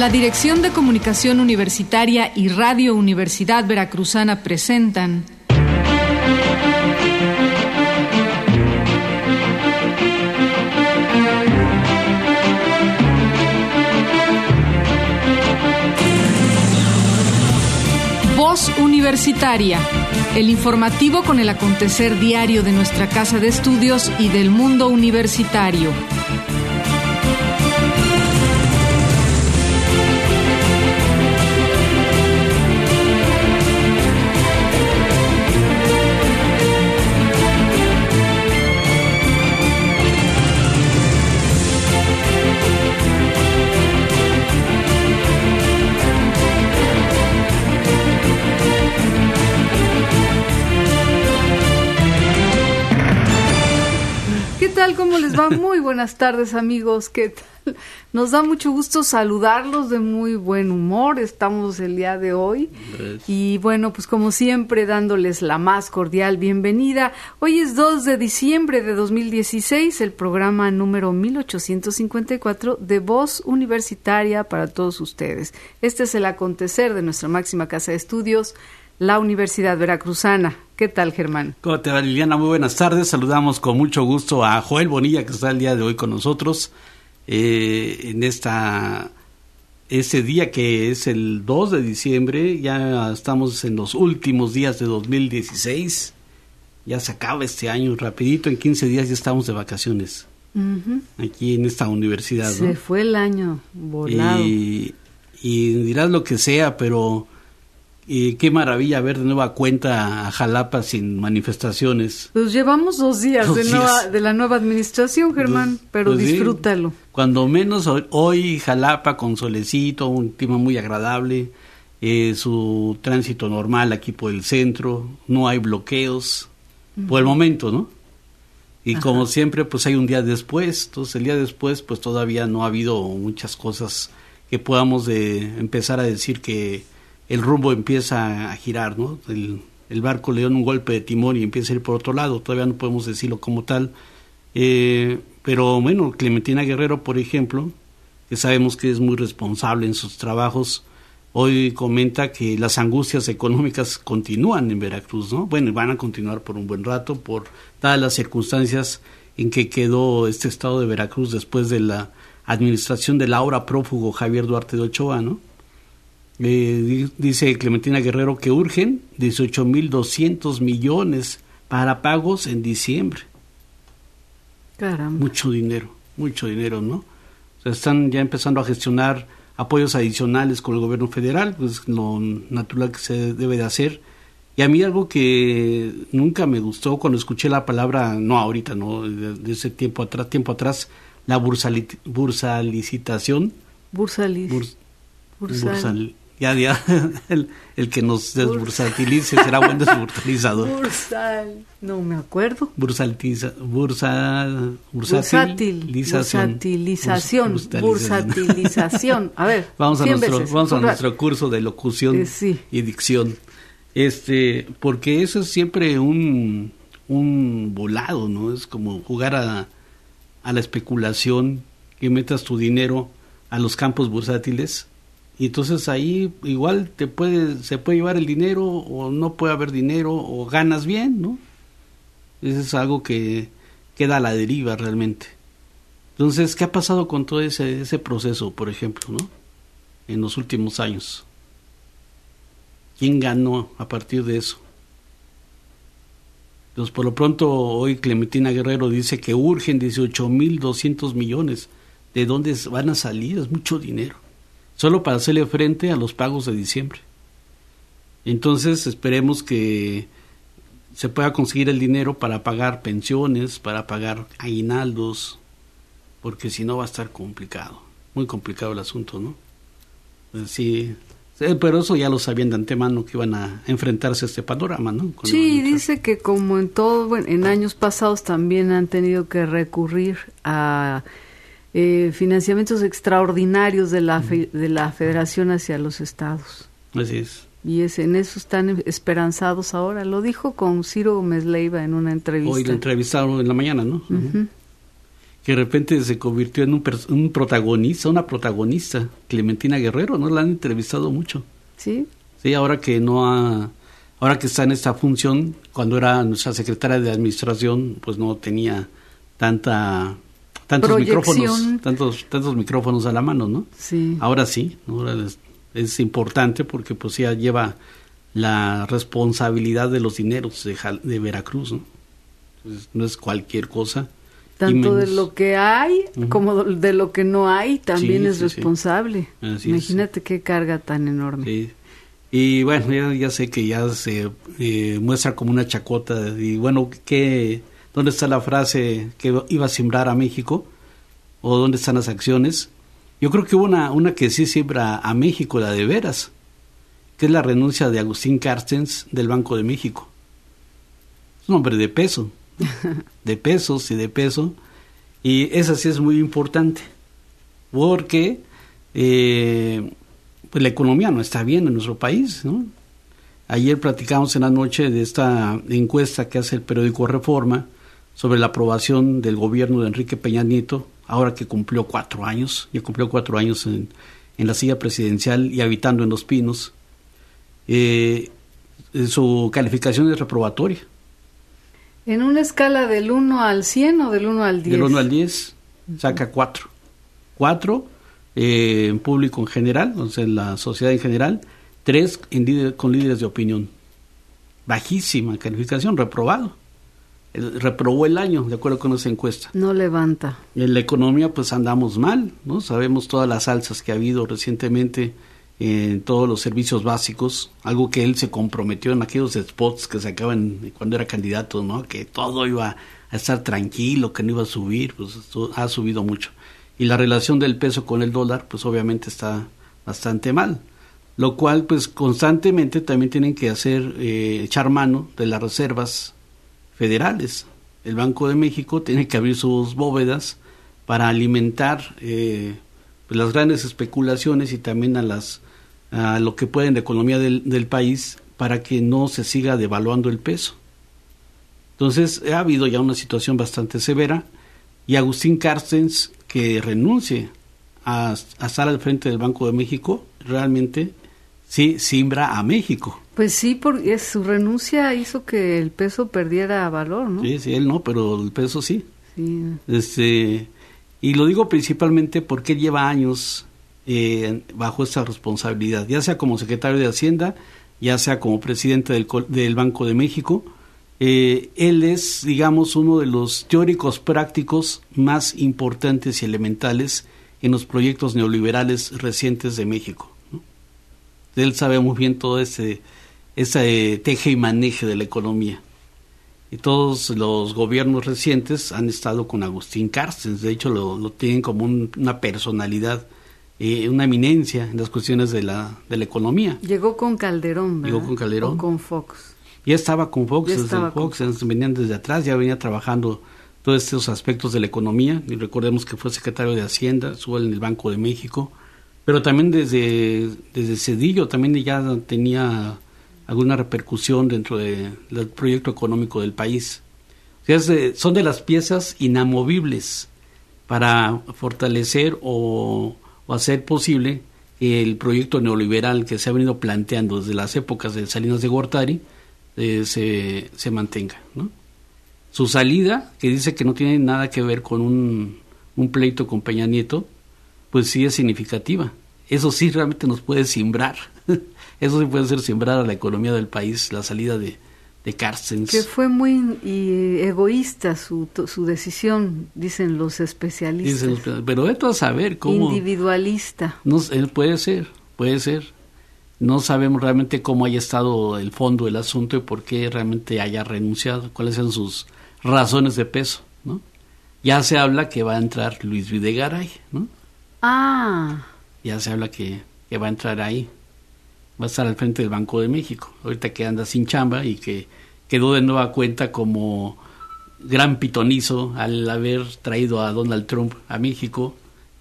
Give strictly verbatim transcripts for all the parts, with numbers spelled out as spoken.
La Dirección de Comunicación Universitaria y Radio Universidad Veracruzana presentan Voz Universitaria, el informativo con el acontecer diario de nuestra casa de estudios y del mundo universitario. ¿Cómo les va? Muy buenas tardes, amigos. ¿Qué tal? Nos da mucho gusto saludarlos, de muy buen humor. Estamos el día de hoy. Yes. Y bueno, pues como siempre, dándoles la más cordial bienvenida. Hoy es dos de diciembre de dos mil dieciséis, el programa número mil ochocientos cincuenta y cuatro de Voz Universitaria para todos ustedes. Este es el acontecer de nuestra máxima casa de estudios, la Universidad Veracruzana. ¿Qué tal, Germán? ¿Cómo te va, Liliana? Muy buenas tardes. Saludamos con mucho gusto a Joel Bonilla, que está el día de hoy con nosotros, eh, en esta ese día que es el dos de diciembre. Ya estamos en los últimos días de dos mil dieciséis. Ya se acaba este año rapidito, en quince días ya estamos de vacaciones. Uh-huh. Aquí en esta universidad, ¿no? Se fue el año volado. Y, y dirás lo que sea, pero... Y qué maravilla ver de nueva cuenta a Jalapa sin manifestaciones. Pues llevamos dos días, dos de, días. Nueva, de la nueva administración, Germán, dos, pero pues disfrútalo. Sí, cuando menos hoy, hoy Jalapa con solecito, un clima muy agradable, eh, su tránsito normal aquí por el centro, no hay bloqueos, uh-huh. por el momento, ¿no? Y Ajá. como siempre, pues hay un día después, entonces el día después, pues todavía no ha habido muchas cosas que podamos de empezar a decir que el rumbo empieza a girar, ¿no? El, el barco le da un golpe de timón y empieza a ir por otro lado. Todavía no podemos decirlo como tal. Eh, pero bueno, Clementina Guerrero, por ejemplo, que sabemos que es muy responsable en sus trabajos, hoy comenta que las angustias económicas continúan en Veracruz, ¿no? Bueno, van a continuar por un buen rato, por todas las circunstancias en que quedó este estado de Veracruz después de la administración del ahora prófugo Javier Duarte de Ochoa, ¿no? Eh, dice Clementina Guerrero que urgen dieciocho mil doscientos millones para pagos en diciembre. Caramba. Mucho dinero, mucho dinero, ¿no? O sea, están ya empezando a gestionar apoyos adicionales con el gobierno federal, pues lo natural que se debe de hacer. Y a mí algo que nunca me gustó cuando escuché la palabra, no ahorita, no, de, de ese tiempo atrás, tiempo atrás, la bursali- bursalicitación. Bursalis. Burs- Bursal. Bursal. Ya, ya, el, el que nos desbursatilice será buen desburtalizador. Bursal, no me acuerdo. Bursaltiza, bursa, bursátil, bursatilización, bursatilización, bursatilización. A ver, vamos a nuestro, veces. vamos a nuestro curso de locución eh, sí. y dicción. Este, porque eso es siempre un, un volado, ¿no? Es como jugar a, a la especulación, que metas tu dinero a los campos bursátiles. Y entonces ahí igual te puede, se puede llevar el dinero o no puede haber dinero o ganas bien, ¿no? Eso es algo que queda a la deriva realmente. Entonces, ¿qué ha pasado con todo ese, ese proceso, por ejemplo, ¿no? En los últimos años. ¿Quién ganó a partir de eso? Entonces, por lo pronto, hoy Clementina Guerrero dice que urgen dieciocho mil doscientos millones. ¿De dónde van a salir? Es mucho dinero. Solo para hacerle frente a los pagos de diciembre. Entonces esperemos que se pueda conseguir el dinero para pagar pensiones, para pagar aguinaldos, porque si no va a estar complicado, muy complicado el asunto, ¿no? Pues sí, pero eso ya lo sabían de antemano que iban a enfrentarse a este panorama, ¿no? Con sí, dice que como en todo, bueno, en años pasados también han tenido que recurrir a Eh, financiamientos extraordinarios de la fe, de la Federación hacia los estados. Así es. Y es, en eso están esperanzados ahora. Lo dijo con Ciro Gómez Leiva en una entrevista. Hoy lo entrevistaron en la mañana, ¿no? Uh-huh. que de repente se convirtió en un, un protagonista, una protagonista, Clementina Guerrero, ¿no? La han entrevistado mucho. Sí. Sí, ahora que no ha, ahora que está en esta función, cuando era nuestra secretaria de administración, pues no tenía tanta, tantos proyección. micrófonos, tantos, tantos micrófonos a la mano, ¿no? Sí. Ahora sí, ahora es, es importante porque pues ya lleva la responsabilidad de los dineros de, de Veracruz, ¿no? Entonces, no es cualquier cosa. Tanto de lo que hay uh-huh. como de lo que no hay también sí, es sí, responsable. Sí. Imagínate es. qué carga tan enorme. Sí. Y bueno, ya, ya sé que ya se eh, muestra como una chacota. Y bueno, ¿qué, ¿dónde está la frase que iba a simbrar a México? ¿O dónde están las acciones? Yo creo que hubo una, una que sí siembra a México, la de veras, que es la renuncia de Agustín Carstens del Banco de México. Es un hombre de peso. de pesos y de peso, y esa sí es muy importante porque eh, pues la economía no está bien en nuestro país, ¿no? Ayer platicamos en la noche de esta encuesta que hace el periódico Reforma sobre la aprobación del gobierno de Enrique Peña Nieto, ahora que cumplió cuatro años, ya cumplió cuatro años en, en la silla presidencial y habitando en Los Pinos. Eh, su calificación es reprobatoria. ¿En una escala del uno al cien o del uno al diez? Del uno al diez, saca cuatro. cuatro eh, en público en general, o sea, en la sociedad en general. tres en líder, con líderes de opinión. Bajísima calificación, reprobado. El, reprobó el año, de acuerdo con esa encuesta. No levanta. Y en la economía, pues andamos mal, ¿no? Sabemos todas las alzas que ha habido recientemente en todos los servicios básicos, algo que él se comprometió en aquellos spots que sacaban cuando era candidato, ¿no? Que todo iba a estar tranquilo, que no iba a subir, pues ha subido mucho. Y la relación del peso con el dólar, pues obviamente está bastante mal, lo cual pues constantemente también tienen que hacer, eh, echar mano de las reservas federales. El Banco de México tiene que abrir sus bóvedas para alimentar eh, pues, las grandes especulaciones y también a las a lo que puede en la economía del, del país para que no se siga devaluando el peso. Entonces ha habido ya una situación bastante severa y Agustín Carstens, que renuncie a, a estar al frente del Banco de México, realmente sí simbra a México. Pues sí, porque su renuncia hizo que el peso perdiera valor, ¿no? Sí, sí, él no, pero el peso sí. Sí. Este, y lo digo principalmente porque lleva años Eh, bajo esta responsabilidad, ya sea como secretario de Hacienda, ya sea como presidente del, del Banco de México. Eh, él es, digamos, uno de los teóricos prácticos más importantes y elementales en los proyectos neoliberales recientes de México, ¿no? Él sabe muy bien todo ese, ese teje y maneje de la economía. Y todos los gobiernos recientes han estado con Agustín Carstens, de hecho lo, lo tienen como un, una personalidad, Eh, una eminencia en las cuestiones de la de la economía. Llegó con Calderón, ¿verdad? Llegó con Calderón. O con Fox. Ya estaba con Fox, ya desde estaba Fox, con Fox. Venían desde atrás, ya venía trabajando todos estos aspectos de la economía, y recordemos que fue secretario de Hacienda, estuvo en el Banco de México, pero también desde, desde Cedillo también ya tenía alguna repercusión dentro de, del proyecto económico del país. O sea, es de, son de las piezas inamovibles para fortalecer o o hacer posible que el proyecto neoliberal que se ha venido planteando desde las épocas de Salinas de Gortari eh, se, se mantenga, ¿no? Su salida, que dice que no tiene nada que ver con un, un pleito con Peña Nieto, pues sí es significativa. Eso sí realmente nos puede simbrar, eso sí puede ser simbrar a la economía del país, la salida de de Carstens. Que fue muy y, egoísta su su decisión, dicen los especialistas. Dicen, pero esto a saber cómo... Individualista. No, puede ser, puede ser. No sabemos realmente cómo haya estado el fondo del asunto y por qué realmente haya renunciado, cuáles son sus razones de peso, ¿no? Ya se habla que va a entrar Luis Videgaray, ¿no? Ah. Ya se habla que, que va a entrar ahí. Va a estar al frente del Banco de México, ahorita que anda sin chamba y que quedó de nueva cuenta como gran pitonizo al haber traído a Donald Trump a México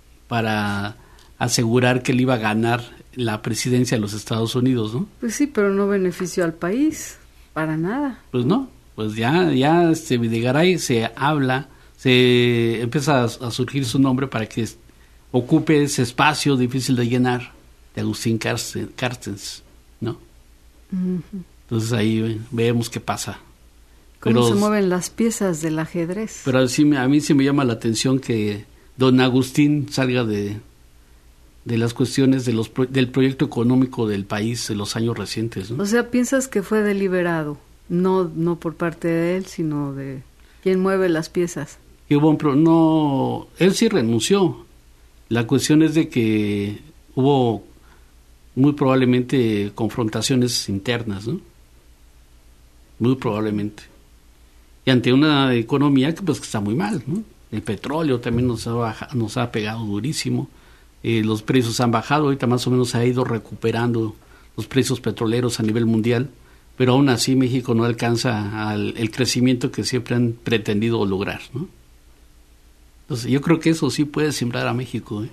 para asegurar que él iba a ganar la presidencia de los Estados Unidos, ¿no? Pues sí, pero no benefició al país, para nada. Pues no, pues ya, ya este Videgaray se habla, se empieza a, a surgir su nombre para que ocupe ese espacio difícil de llenar de Agustín Carstens, ¿no? Uh-huh. Entonces ahí vemos qué pasa. Cómo pero, se mueven las piezas del ajedrez. Pero sí, a mí sí me llama la atención que don Agustín salga de, de las cuestiones de los del proyecto económico del país en los años recientes, ¿no? O sea, piensas que fue deliberado, no no por parte de él, sino de quien mueve las piezas. Y hubo un pro, no, él sí renunció. La cuestión es de que hubo muy probablemente confrontaciones internas, ¿no? Muy probablemente. Y ante una economía que pues que está muy mal, ¿no? El petróleo también nos ha bajado, nos ha pegado durísimo. Eh, los precios han bajado, ahorita más o menos se ha ido recuperando los precios petroleros a nivel mundial, pero aún así México no alcanza al, el crecimiento que siempre han pretendido lograr, ¿no? Entonces yo creo que eso sí puede sembrar a México, ¿eh?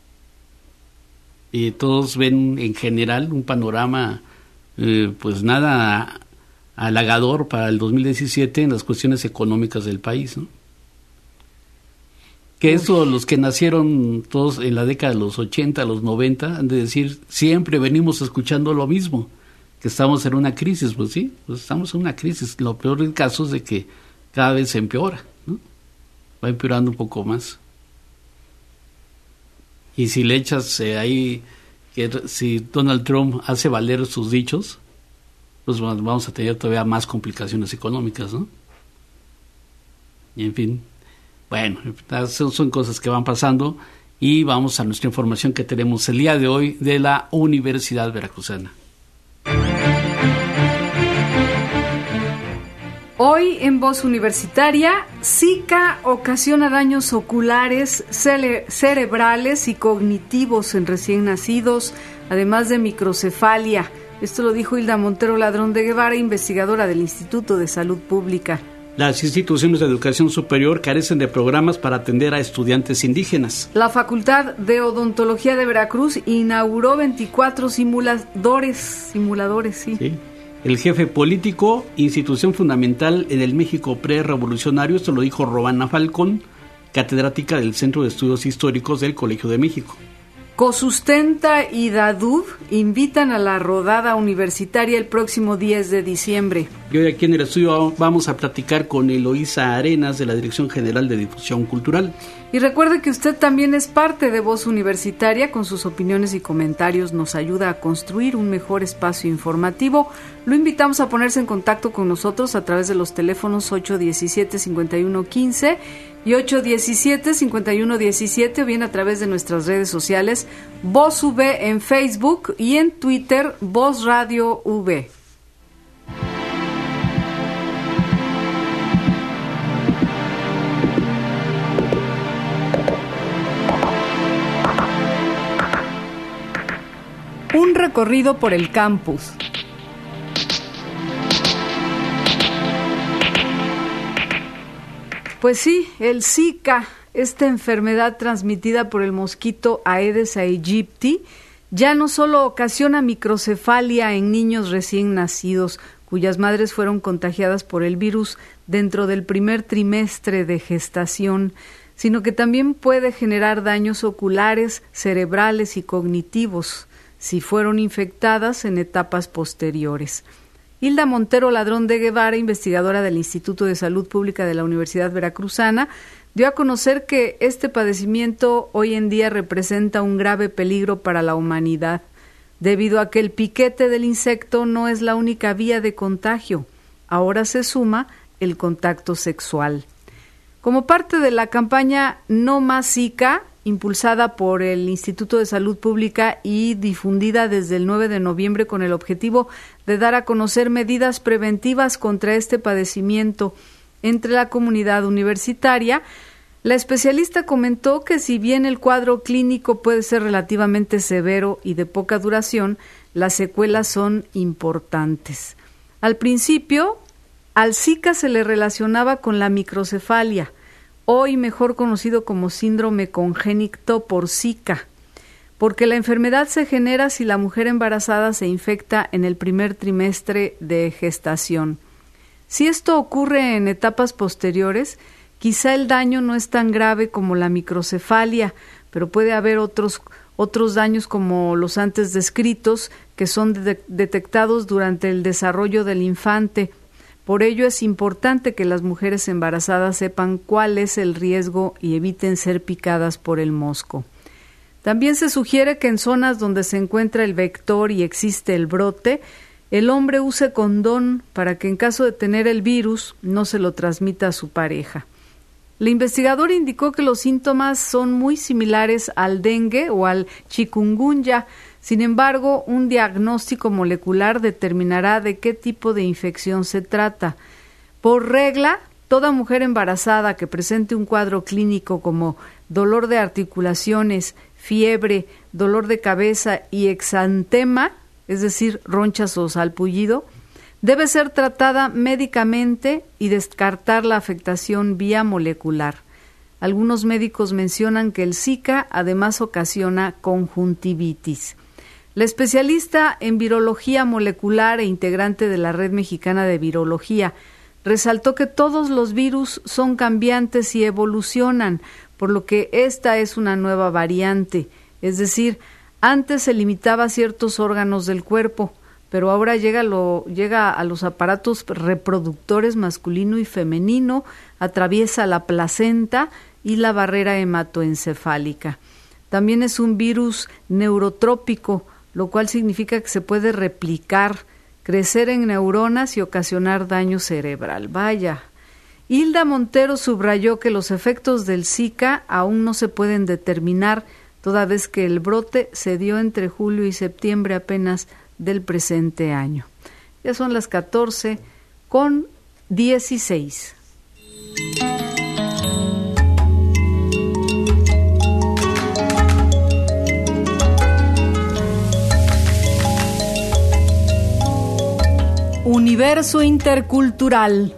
Y todos ven en general un panorama eh, pues nada halagador para el dos mil diecisiete en las cuestiones económicas del país, ¿no? Que eso, los que nacieron todos en la década de los ochenta, los noventa, han de decir, siempre venimos escuchando lo mismo, que estamos en una crisis. Pues sí, pues estamos en una crisis. Lo peor del caso es de que cada vez se empeora, ¿no? Va empeorando un poco más. Y si le echas eh, ahí, que si Donald Trump hace valer sus dichos, pues vamos a tener todavía más complicaciones económicas, ¿no? Y en fin, bueno, son, son cosas que van pasando y vamos a nuestra información que tenemos el día de hoy de la Universidad Veracruzana. Hoy en Voz Universitaria, Zika ocasiona daños oculares, cere- cerebrales y cognitivos en recién nacidos, además de microcefalia. Esto lo dijo Hilda Montero Ladrón de Guevara, investigadora del Instituto de Salud Pública. Las instituciones de educación superior carecen de programas para atender a estudiantes indígenas. La Facultad de Odontología de Veracruz inauguró veinticuatro simuladores, simuladores, sí. Sí. El jefe político, institución fundamental en el México prerevolucionario, esto lo dijo Robana Falcón, catedrática del Centro de Estudios Históricos del Colegio de México. Cosustenta y Dadub invitan a la rodada universitaria el próximo diez de diciembre. Y hoy aquí en el estudio vamos a platicar con Eloísa Arenas de la Dirección General de Difusión Cultural. Y recuerde que usted también es parte de Voz Universitaria. Con sus opiniones y comentarios nos ayuda a construir un mejor espacio informativo. Lo invitamos a ponerse en contacto con nosotros a través de los teléfonos ocho diecisiete, cincuenta y uno quince y ocho diecisiete, cincuenta y uno diecisiete o bien a través de nuestras redes sociales Voz V en Facebook y en Twitter Voz Radio V. Un recorrido por el campus. Pues sí, el Zika, esta enfermedad transmitida por el mosquito Aedes aegypti, ya no solo ocasiona microcefalia en niños recién nacidos, cuyas madres fueron contagiadas por el virus dentro del primer trimestre de gestación, sino que también puede generar daños oculares, cerebrales y cognitivos, si fueron infectadas en etapas posteriores. Hilda Montero Ladrón de Guevara, investigadora del Instituto de Salud Pública de la Universidad Veracruzana, dio a conocer que este padecimiento hoy en día representa un grave peligro para la humanidad, debido a que el piquete del insecto no es la única vía de contagio. Ahora se suma el contacto sexual. Como parte de la campaña No Más Zika, impulsada por el Instituto de Salud Pública y difundida desde el nueve de noviembre con el objetivo de dar a conocer medidas preventivas contra este padecimiento entre la comunidad universitaria, la especialista comentó que si bien el cuadro clínico puede ser relativamente severo y de poca duración, las secuelas son importantes. Al principio, al Zika se le relacionaba con la microcefalia, hoy mejor conocido como síndrome congénito por Zika, porque la enfermedad se genera si la mujer embarazada se infecta en el primer trimestre de gestación. Si esto ocurre en etapas posteriores, Quizá el daño no es tan grave como la microcefalia, pero puede haber otros, otros daños como los antes descritos, que son de- detectados durante el desarrollo del infante. Por ello es importante que las mujeres embarazadas sepan cuál es el riesgo y eviten ser picadas por el mosco. También se sugiere que en zonas donde se encuentra el vector y existe el brote, el hombre use condón para que en caso de tener el virus no se lo transmita a su pareja. El investigador indicó que los síntomas son muy similares al dengue o al chikungunya. Sin embargo, un diagnóstico molecular determinará de qué tipo de infección se trata. Por regla, toda mujer embarazada que presente un cuadro clínico como dolor de articulaciones, fiebre, dolor de cabeza y exantema, es decir, ronchas o salpullido, debe ser tratada médicamente y descartar la afectación vía molecular. Algunos médicos mencionan que el Zika además ocasiona conjuntivitis. La especialista en virología molecular e integrante de la Red Mexicana de Virología resaltó que todos los virus son cambiantes y evolucionan, por lo que esta es una nueva variante, es decir, antes se limitaba a ciertos órganos del cuerpo, pero ahora llega, lo, llega a los aparatos reproductores masculino y femenino, atraviesa la placenta y la barrera hematoencefálica. También es un virus neurotrópico, lo cual significa que se puede replicar, crecer en neuronas y ocasionar daño cerebral. Vaya. Hilda Montero subrayó que los efectos del Zika aún no se pueden determinar, toda vez que el brote se dio entre julio y septiembre apenas del presente año. Ya son las catorce con dieciséis. Universo intercultural.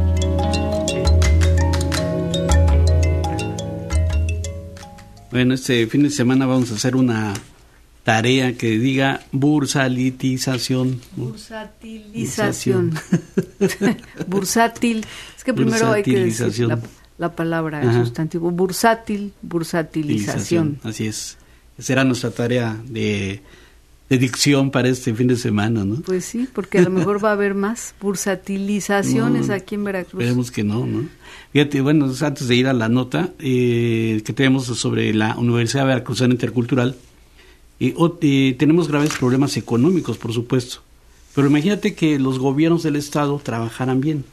Bueno, este fin de semana vamos a hacer una tarea que diga bursalitización. Bursatilización. Bursátil. Es que primero hay que decir la, la palabra, el sustantivo. Bursátil, bursatilización. Así es. Será nuestra tarea de, de dicción para este fin de semana, ¿no? Pues sí, porque a lo mejor va a haber más bursatilizaciones no, aquí en Veracruz. Esperemos que no, ¿no? Fíjate, bueno, antes de ir a la nota eh, que tenemos sobre la Universidad Veracruzana Intercultural, eh, o, eh, tenemos graves problemas económicos, por supuesto, pero imagínate que los gobiernos del Estado trabajaran bien,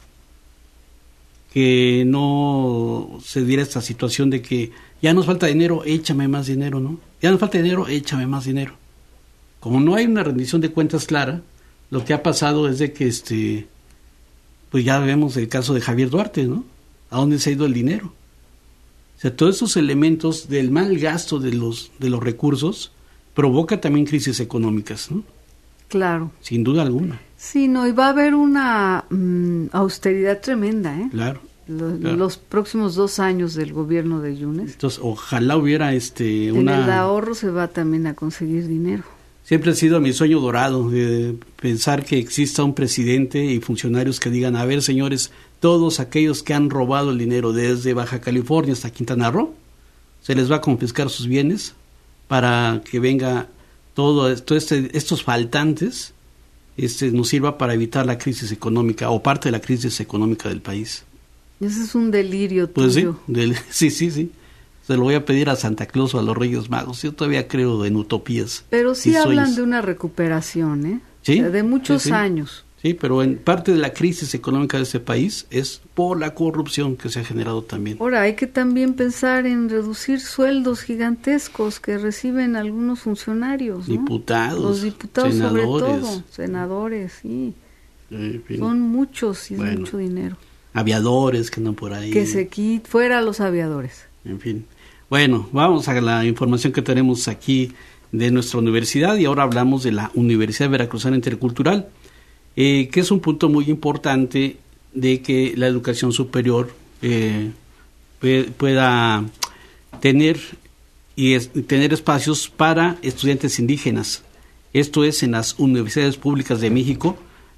que no se diera esta situación de que ya nos falta dinero, échame más dinero, ¿no? Ya nos falta dinero, échame más dinero. Como no hay una rendición de cuentas clara, lo que ha pasado es de que, este, pues ya vemos el caso de Javier Duarte, ¿no? ¿A dónde se ha ido el dinero? O sea, todos esos elementos del mal gasto de los de los recursos provoca también crisis económicas, ¿no? Claro. Sin duda alguna. Sí, no, y va a haber una mmm, austeridad tremenda, ¿eh? Claro, Los, claro. los próximos dos años del gobierno de Yunes. Entonces, ojalá hubiera este en una... el ahorro se va también a conseguir dinero. Siempre ha sido mi sueño dorado, de pensar que exista un presidente y funcionarios que digan, a ver, señores, todos aquellos que han robado el dinero desde Baja California hasta Quintana Roo, se les va a confiscar sus bienes para que venga todo, todo este, estos faltantes este, nos sirva para evitar la crisis económica o parte de la crisis económica del país. Ese es un delirio pues tuyo. Sí, del, sí, sí, sí. Se lo voy a pedir a Santa Claus o a los Reyes Magos. Yo todavía creo en utopías. Pero sí hablan sueños. de una recuperación, ¿eh? ¿Sí? O sea, de muchos sí, sí. años. Sí, pero en parte de la crisis económica de este país es por la corrupción que se ha generado también. Ahora, hay que también pensar en reducir sueldos gigantescos que reciben algunos funcionarios, ¿no? Diputados, los diputados senadores. sobre todo, senadores, sí. En fin. Son muchos y Bueno. es mucho dinero. Aviadores que andan por ahí. Que se quite, fuera los aviadores. En fin. Bueno, vamos a la información que tenemos aquí de nuestra universidad y ahora hablamos de la Universidad Veracruzana Intercultural, eh, que es un punto muy importante de que la educación superior eh, pueda tener y es, tener espacios para estudiantes indígenas. Esto es en las universidades públicas de México,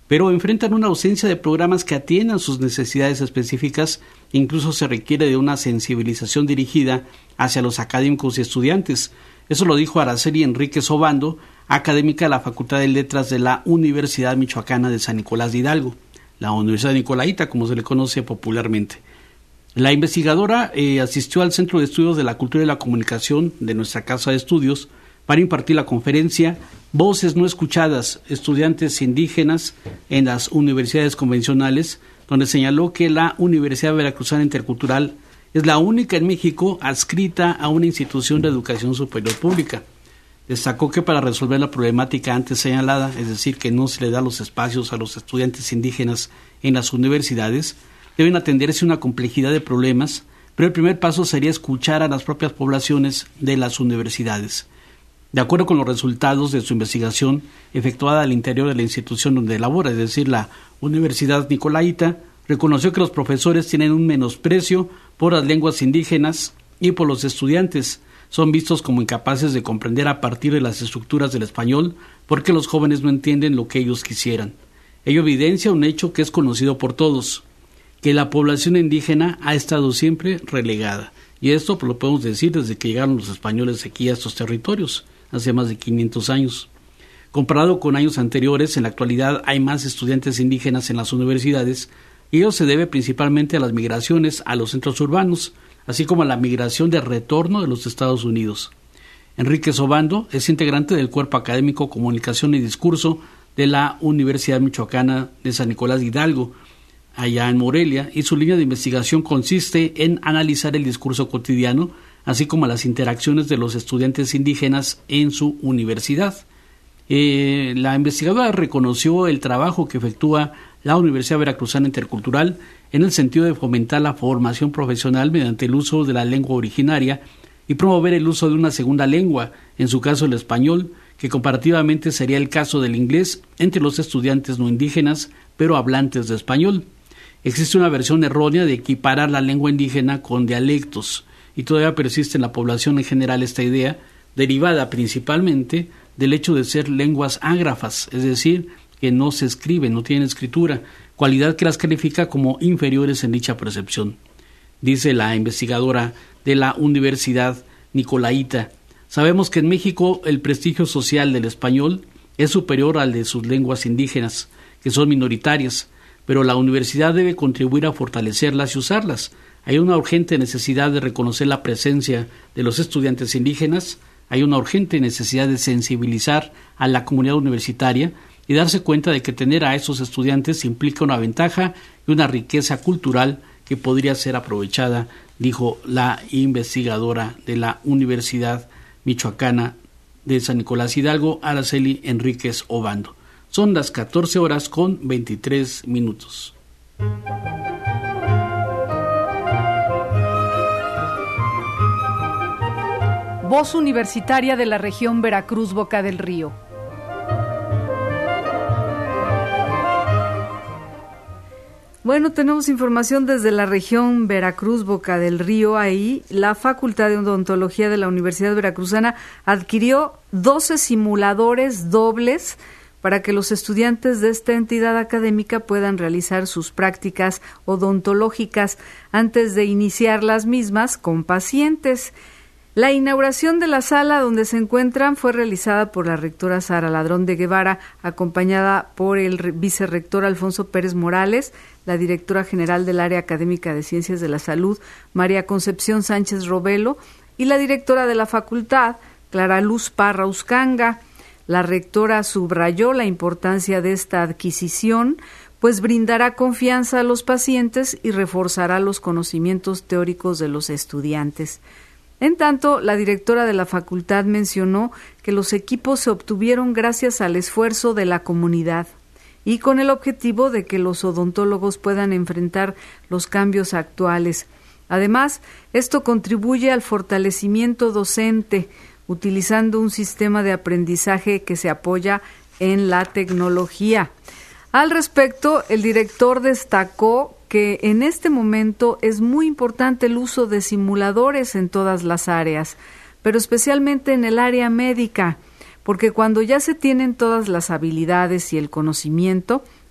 pero enfrentan una ausencia de programas que atiendan sus necesidades específicas. Incluso se requiere de una sensibilización dirigida hacia los académicos y estudiantes. Eso lo dijo Araceli Enríquez Obando, académica de la Facultad de Letras de la Universidad Michoacana de San Nicolás de Hidalgo, la Universidad Nicolaita, como se le conoce popularmente. La investigadora eh, asistió al Centro de Estudios de la Cultura y la Comunicación de nuestra Casa de Estudios para impartir la conferencia Voces no escuchadas, estudiantes indígenas en las universidades convencionales, donde señaló que la Universidad Veracruzana Intercultural es la única en México adscrita a una institución de educación superior pública. Destacó que para resolver la problemática antes señalada, es decir, que no se le da los espacios a los estudiantes indígenas en las universidades, deben atenderse una complejidad de problemas, pero el primer paso sería escuchar a las propias poblaciones de las universidades. De acuerdo con los resultados de su investigación efectuada al interior de la institución donde labora, es decir, la Universidad Nicolaita, reconoció que los profesores tienen un menosprecio por las lenguas indígenas y por los estudiantes. Son vistos como incapaces de comprender a partir de las estructuras del español porque los jóvenes no entienden lo que ellos quisieran. Ello evidencia un hecho que es conocido por todos, que la población indígena ha estado siempre relegada. Y esto pues, lo podemos decir desde que llegaron los españoles aquí a estos territorios, hace más de quinientos años. Comparado con años anteriores, en la actualidad hay más estudiantes indígenas en las universidades, y ello se debe principalmente a las migraciones a los centros urbanos, así como a la migración de retorno de los Estados Unidos. Enríquez Obando es integrante del Cuerpo Académico Comunicación y Discurso de la Universidad Michoacana de San Nicolás de Hidalgo, allá en Morelia, y su línea de investigación consiste en analizar el discurso cotidiano, así como las interacciones de los estudiantes indígenas en su universidad. Eh, la investigadora reconoció el trabajo que efectúa la Universidad Veracruzana Intercultural en el sentido de fomentar la formación profesional mediante el uso de la lengua originaria y promover el uso de una segunda lengua, en su caso el español, que comparativamente sería el caso del inglés entre los estudiantes no indígenas, pero hablantes de español. Existe una versión errónea de equiparar la lengua indígena con dialectos, y todavía persiste en la población en general esta idea, derivada principalmente del hecho de ser lenguas ágrafas, es decir, que no se escriben, no tienen escritura, cualidad que las califica como inferiores en dicha percepción. Dice la investigadora de la Universidad Nicolaita: sabemos que en México el prestigio social del español es superior al de sus lenguas indígenas, que son minoritarias, pero la universidad debe contribuir a fortalecerlas y usarlas. Hay una urgente necesidad de reconocer la presencia de los estudiantes indígenas, hay una urgente necesidad de sensibilizar a la comunidad universitaria y darse cuenta de que tener a esos estudiantes implica una ventaja y una riqueza cultural que podría ser aprovechada, dijo la investigadora de la Universidad Michoacana de San Nicolás Hidalgo, Araceli Enríquez Obando. Son las catorce horas con veintitrés minutos. Voz Universitaria de la Región Veracruz Boca del Río. Bueno, tenemos información desde la región Veracruz Boca del Río. Ahí la Facultad de Odontología de la Universidad Veracruzana adquirió doce simuladores dobles para que los estudiantes de esta entidad académica puedan realizar sus prácticas odontológicas antes de iniciar las mismas con pacientes. La inauguración de la sala donde se encuentran fue realizada por la rectora Sara Ladrón de Guevara, acompañada por el vicerrector Alfonso Pérez Morales, la directora general del Área Académica de Ciencias de la Salud, María Concepción Sánchez Robelo, y la directora de la facultad, Clara Luz Parra Uscanga. La rectora subrayó la importancia de esta adquisición, pues brindará confianza a los pacientes y reforzará los conocimientos teóricos de los estudiantes. En tanto, la directora de la facultad mencionó que los equipos se obtuvieron gracias al esfuerzo de la comunidad y con el objetivo de que los odontólogos puedan enfrentar los cambios actuales. Además, esto contribuye al fortalecimiento docente, utilizando un sistema de aprendizaje que se apoya en la tecnología. Al respecto, el director destacó que en este momento es muy importante el uso de simuladores en todas las áreas, pero especialmente en el área médica, porque cuando ya se tienen todas las habilidades y el conocimiento,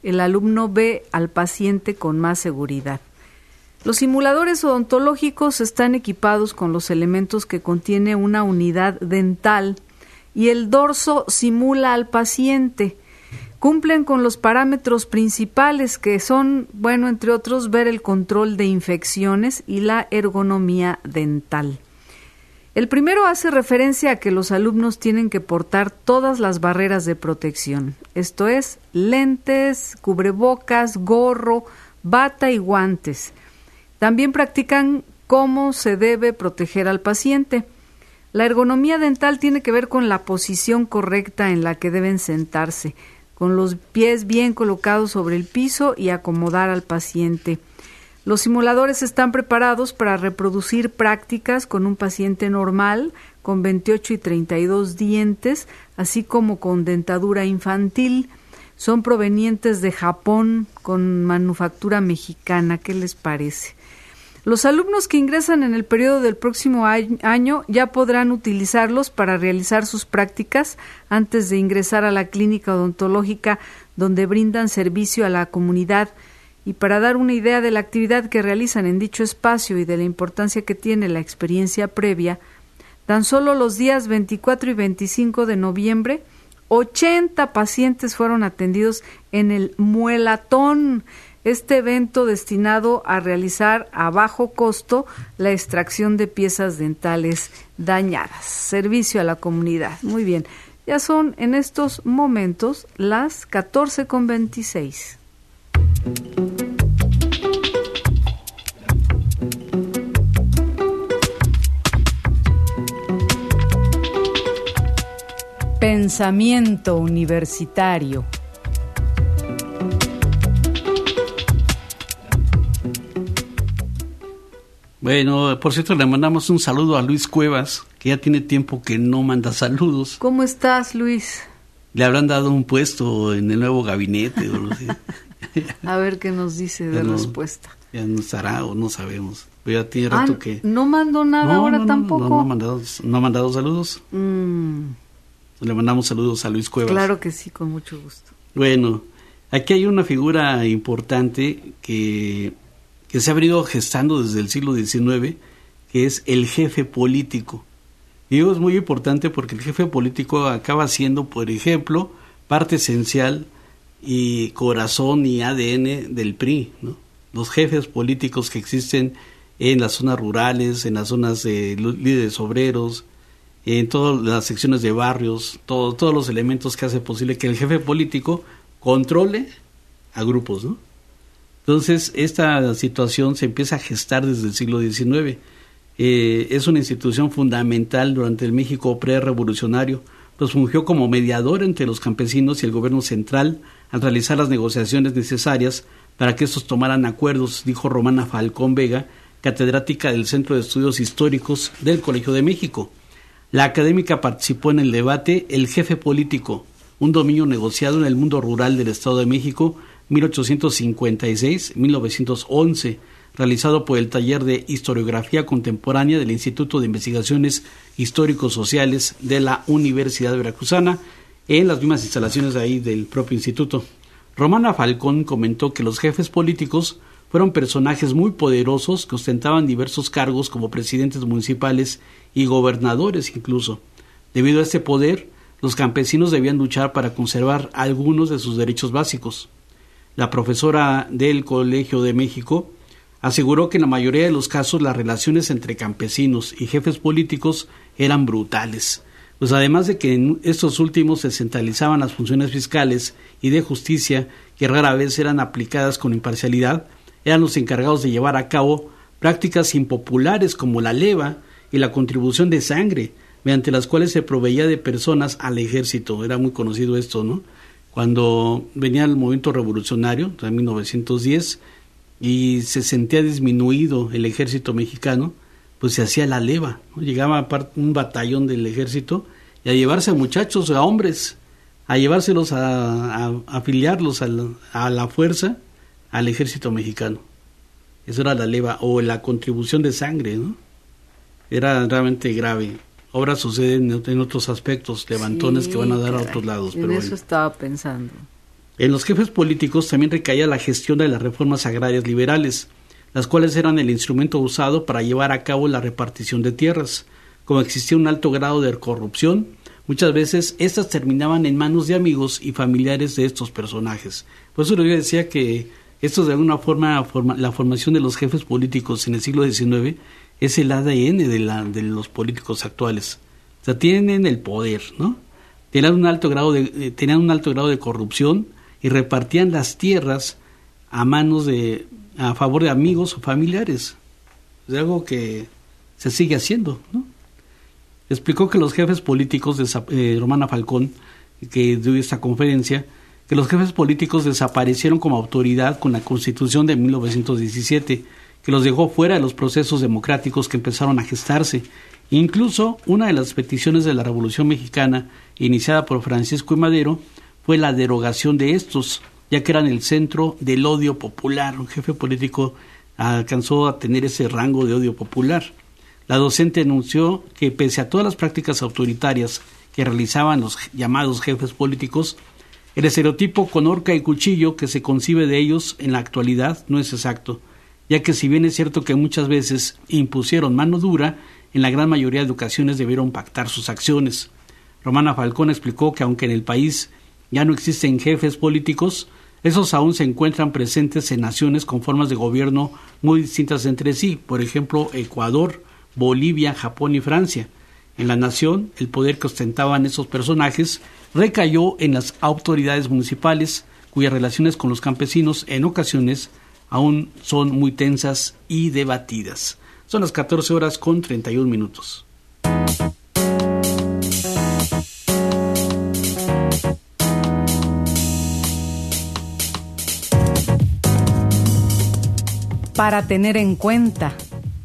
el alumno ve al paciente con más seguridad. Los simuladores odontológicos están equipados con los elementos que contiene una unidad dental y el dorso simula al paciente. Cumplen con los parámetros principales que son, bueno, entre otros, ver el control de infecciones y la ergonomía dental. El primero hace referencia a que los alumnos tienen que portar todas las barreras de protección, esto es, lentes, cubrebocas, gorro, bata y guantes. También practican cómo se debe proteger al paciente. La ergonomía dental tiene que ver con la posición correcta en la que deben sentarse, con los pies bien colocados sobre el piso y acomodar al paciente. Los simuladores están preparados para reproducir prácticas con un paciente normal, con veintiocho y treinta y dos dientes, así como con dentadura infantil. Son provenientes de Japón, con manufactura mexicana. ¿Qué les parece? Los alumnos que ingresan en el periodo del próximo año ya podrán utilizarlos para realizar sus prácticas antes de ingresar a la clínica odontológica donde brindan servicio a la comunidad. Y para dar una idea de la actividad que realizan en dicho espacio y de la importancia que tiene la experiencia previa, tan solo los días veinticuatro y veinticinco de noviembre, ochenta pacientes fueron atendidos en el Muelatón, este evento destinado a realizar a bajo costo la extracción de piezas dentales dañadas. Servicio a la comunidad. Muy bien, ya son en estos momentos las catorce con veintiséis. Pensamiento universitario. Bueno, por cierto, le mandamos un saludo a Luis Cuevas, que ya tiene tiempo que no manda saludos. ¿Cómo estás, Luis? Le habrán dado un puesto en el nuevo gabinete. O no sé. A ver qué nos dice de no, respuesta. Ya no estará o no sabemos. Pero ya tiene rato ah, que... No mandó nada no, ahora no, no, tampoco. No, no, ha mandado, no ha mandado saludos. Mm. Le mandamos saludos a Luis Cuevas. Claro que sí, con mucho gusto. Bueno, aquí hay una figura importante que... que se ha venido gestando desde el siglo diecinueve, que es el jefe político. Y digo, es muy importante porque el jefe político acaba siendo, por ejemplo, parte esencial y corazón y A D N del P R I, ¿no? Los jefes políticos que existen en las zonas rurales, en las zonas de líderes obreros, en todas las secciones de barrios, todo, todos los elementos que hace posible que el jefe político controle a grupos, ¿no? Entonces, esta situación se empieza a gestar desde el siglo diecinueve. Eh, es una institución fundamental durante el México pre-revolucionario, pues fungió como mediador entre los campesinos y el gobierno central al realizar las negociaciones necesarias para que estos tomaran acuerdos, dijo Romana Falcón Vega, catedrática del Centro de Estudios Históricos del Colegio de México. La académica participó en el debate El jefe político, un dominio negociado en el mundo rural del Estado de México, mil ochocientos cincuenta y seis a mil novecientos once, realizado por el Taller de Historiografía Contemporánea del Instituto de Investigaciones Histórico-Sociales de la Universidad Veracruzana, en las mismas instalaciones ahí del propio instituto. Romana Falcón comentó que los jefes políticos fueron personajes muy poderosos que ostentaban diversos cargos como presidentes municipales y gobernadores incluso. Debido a este poder, los campesinos debían luchar para conservar algunos de sus derechos básicos. La profesora del Colegio de México aseguró que en la mayoría de los casos las relaciones entre campesinos y jefes políticos eran brutales, pues además de que en estos últimos se centralizaban las funciones fiscales y de justicia, que rara vez eran aplicadas con imparcialidad, eran los encargados de llevar a cabo prácticas impopulares como la leva y la contribución de sangre, mediante las cuales se proveía de personas al ejército. Era muy conocido esto, ¿no? Cuando venía el movimiento revolucionario, en mil novecientos diez, y se sentía disminuido el ejército mexicano, pues se hacía la leva, ¿no? Llegaba un batallón del ejército y a llevarse a muchachos, a hombres, a llevárselos a, a, a afiliarlos a la, a la fuerza al ejército mexicano. Eso era la leva, o la contribución de sangre, ¿no? Era realmente grave. Ahora sucede en, en otros aspectos, levantones sí, que van a dar caray, a otros lados. En pero eso bueno. estaba pensando. En los jefes políticos también recaía la gestión de las reformas agrarias liberales, las cuales eran el instrumento usado para llevar a cabo la repartición de tierras. Como existía un alto grado de corrupción, muchas veces estas terminaban en manos de amigos y familiares de estos personajes. Por eso yo decía que esto de alguna forma, forma la formación de los jefes políticos en el siglo diecinueve es el A D N de, la, de los políticos actuales. O sea, tienen el poder, ¿no? Tenían un alto grado de, eh, tenían un alto grado de corrupción y repartían las tierras a manos de, a favor de amigos o familiares. Es algo que se sigue haciendo, ¿no? Explicó que los jefes políticos, de, eh, Romana Falcón, que dio esta conferencia, que los jefes políticos desaparecieron como autoridad con la Constitución de mil novecientos diecisiete, que los dejó fuera de los procesos democráticos que empezaron a gestarse. Incluso una de las peticiones de la Revolución Mexicana, iniciada por Francisco I. Madero, fue la derogación de estos, ya que eran el centro del odio popular. Un jefe político alcanzó a tener ese rango de odio popular. La docente anunció que pese a todas las prácticas autoritarias que realizaban los llamados jefes políticos, el estereotipo con horca y cuchillo que se concibe de ellos en la actualidad no es exacto, ya que si bien es cierto que muchas veces impusieron mano dura, en la gran mayoría de ocasiones debieron pactar sus acciones. Romana Falcón explicó que aunque en el país ya no existen jefes políticos, esos aún se encuentran presentes en naciones con formas de gobierno muy distintas entre sí, por ejemplo, Ecuador, Bolivia, Japón y Francia. En la nación, el poder que ostentaban esos personajes recayó en las autoridades municipales, cuyas relaciones con los campesinos en ocasiones aún son muy tensas y debatidas. Son las catorce horas con treinta y un minutos. Para tener en cuenta.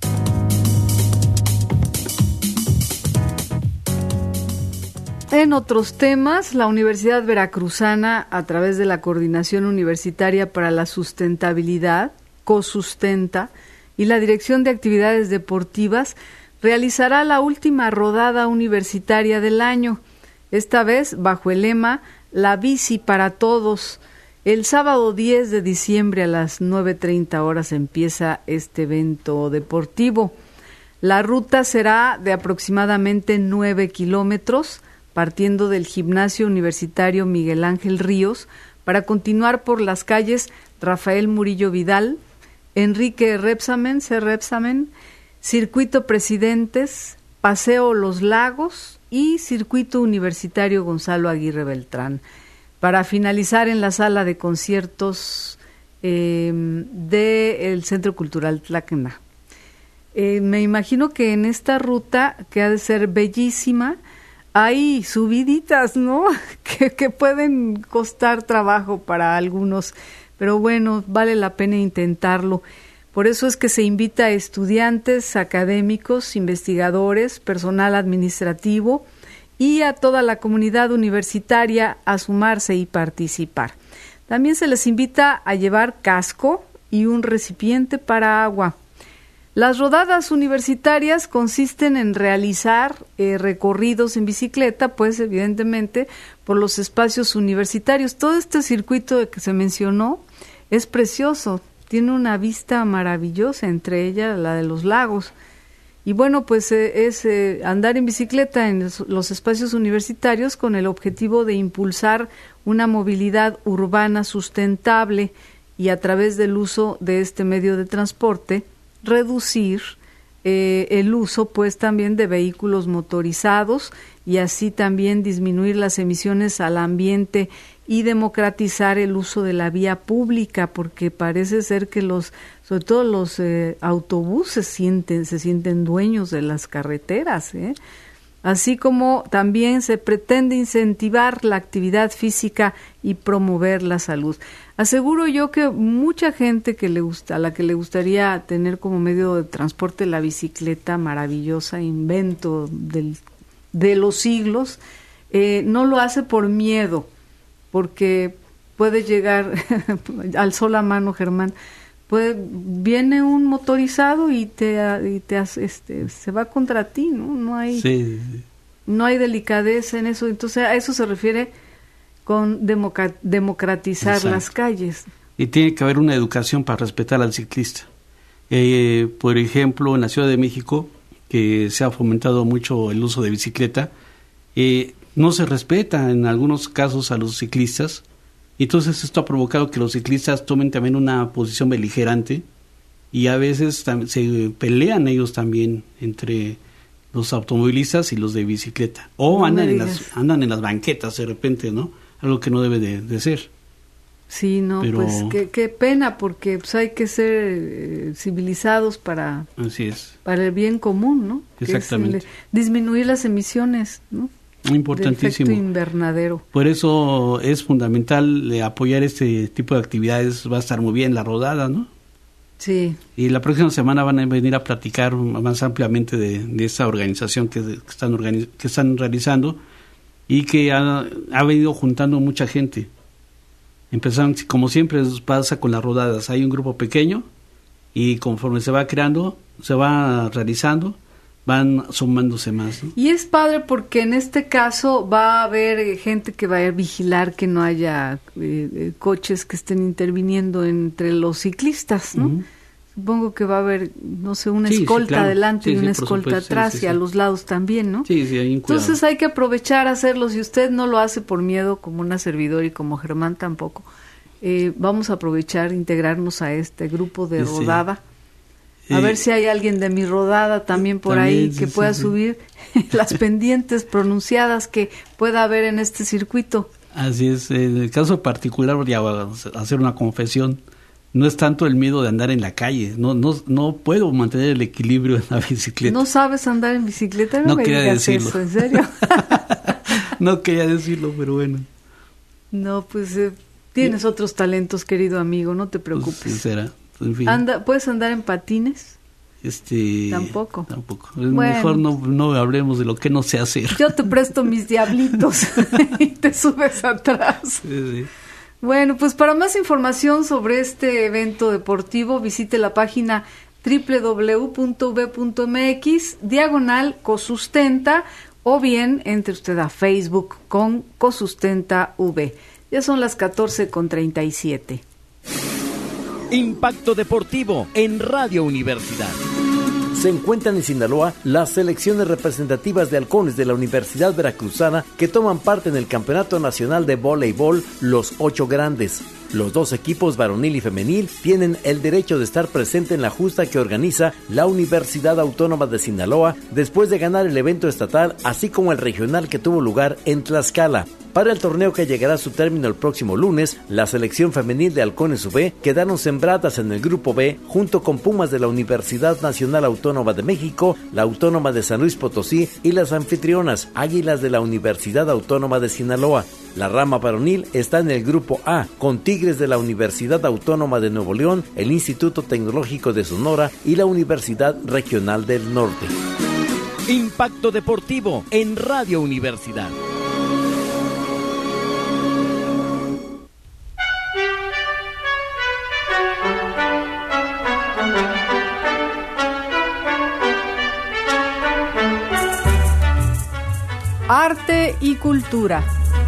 En otros temas, la Universidad Veracruzana, a través de la Coordinación Universitaria para la Sustentabilidad, COSUSTENTA, y la Dirección de Actividades Deportivas, realizará la última rodada universitaria del año, esta vez bajo el lema La Bici para Todos. El sábado diez de diciembre a las nueve treinta horas empieza este evento deportivo. La ruta será de aproximadamente nueve kilómetros, partiendo del Gimnasio Universitario Miguel Ángel Ríos, para continuar por las calles Rafael Murillo Vidal, Enrique Repsamen, C. Repsamen, Circuito Presidentes, Paseo Los Lagos y Circuito Universitario Gonzalo Aguirre Beltrán, para finalizar en la sala de conciertos eh, del Centro Cultural Tláquena. Eh, me imagino que en esta ruta, que ha de ser bellísima, hay subiditas, ¿no? que, que pueden costar trabajo para algunos, pero bueno, vale la pena intentarlo. Por eso es que se invita a estudiantes, académicos, investigadores, personal administrativo y a toda la comunidad universitaria a sumarse y participar. También se les invita a llevar casco y un recipiente para agua. Las rodadas universitarias consisten en realizar eh, recorridos en bicicleta, pues evidentemente por los espacios universitarios. Todo este circuito que se mencionó es precioso, tiene una vista maravillosa, entre ellas la de los lagos. Y bueno, pues eh, es eh, andar en bicicleta en los espacios universitarios con el objetivo de impulsar una movilidad urbana sustentable y a través del uso de este medio de transporte reducir eh, el uso pues también de vehículos motorizados y así también disminuir las emisiones al ambiente y democratizar el uso de la vía pública, porque parece ser que los, sobre todo los eh, autobuses sienten, se sienten dueños de las carreteras, ¿eh? Así como también se pretende incentivar la actividad física y promover la salud. Aseguro yo que mucha gente que le gusta, a la que le gustaría tener como medio de transporte la bicicleta, maravillosa, invento del, de los siglos, eh, no lo hace por miedo, porque puede llegar al sol a mano, Germán. Puede, viene un motorizado y te y te este se va contra ti, no no hay sí. no hay delicadeza en eso. Entonces a eso se refiere con democa- democratizar Exacto. las calles. Y tiene que haber una educación para respetar al ciclista. Eh, por ejemplo, en la Ciudad de México, que se ha fomentado mucho el uso de bicicleta, eh, no se respeta en algunos casos a los ciclistas, y entonces esto ha provocado que los ciclistas tomen también una posición beligerante, y a veces tam- se pelean ellos también entre los automovilistas y los de bicicleta, o no andan, en las, andan en las banquetas de repente, ¿no? Algo que no debe de, de ser. Sí, no, Pero, pues qué, qué pena, porque pues hay que ser eh, civilizados para, así es. para el bien común, ¿no? Exactamente. Que es el, disminuir las emisiones, ¿no? Importantísimo. Del efecto invernadero. Por eso es fundamental eh, apoyar este tipo de actividades. Va a estar muy bien la rodada, ¿no? Sí. Y la próxima semana van a venir a platicar más ampliamente de, de esta organización que, que, están organiz- que están realizando y que ha, ha venido juntando mucha gente. Empezaron, como siempre pasa con las rodadas, hay un grupo pequeño y conforme se va creando, se va realizando, van sumándose más, ¿no? Y es padre porque en este caso va a haber gente que va a vigilar que no haya eh, eh, coches que estén interviniendo entre los ciclistas, ¿no? Uh-huh. Supongo que va a haber, no sé, una sí, escolta sí, claro. adelante sí, y una sí, escolta supuesto, atrás sí, sí, y a sí. los lados también, ¿no? Sí, sí, hay un cuidado. Entonces hay que aprovechar a hacerlo. Si usted no lo hace por miedo, como una servidora y como Germán tampoco, eh, vamos a aprovechar, integrarnos a este grupo de sí, rodada. Sí. A eh, ver si hay alguien de mi rodada también por también, ahí que sí, pueda sí, subir sí. las pendientes pronunciadas que pueda haber en este circuito. Así es. En el caso particular, voy a hacer una confesión. No es tanto el miedo de andar en la calle, no no no puedo mantener el equilibrio en la bicicleta. ¿No sabes andar en bicicleta? No, no me quería digas decirlo. Eso, ¿en serio? No quería decirlo, pero bueno. No, pues eh, tienes sí. otros talentos, querido amigo, no te preocupes. Pues, será. En fin. Anda, ¿puedes andar en patines? Este, tampoco. Tampoco. Bueno, mejor no, no hablemos de lo que no sé hacer. Yo te presto mis diablitos y te subes atrás. Sí, sí. Bueno, pues para más información sobre este evento deportivo, visite la página doble u doble u doble u punto u b punto m x, diagonal Cosustenta, o bien entre usted a Facebook con Cosustenta V. Ya son las catorce con treinta y siete. Impacto Deportivo en Radio Universidad. Se encuentran en Sinaloa las selecciones representativas de halcones de la Universidad Veracruzana que toman parte en el Campeonato Nacional de Voleibol Los Ocho Grandes. Los dos equipos varonil y femenil tienen el derecho de estar presente en la justa que organiza la Universidad Autónoma de Sinaloa después de ganar el evento estatal, así como el regional que tuvo lugar en Tlaxcala. Para el torneo que llegará a su término el próximo lunes, la selección femenil de Halcones U B quedaron sembradas en el Grupo B junto con Pumas de la Universidad Nacional Autónoma de México, la Autónoma de San Luis Potosí y las anfitrionas Águilas de la Universidad Autónoma de Sinaloa. La rama varonil está en el Grupo A, con Tigres de la Universidad Autónoma de Nuevo León, el Instituto Tecnológico de Sonora y la Universidad Regional del Norte. Impacto Deportivo en Radio Universidad. Arte y cultura.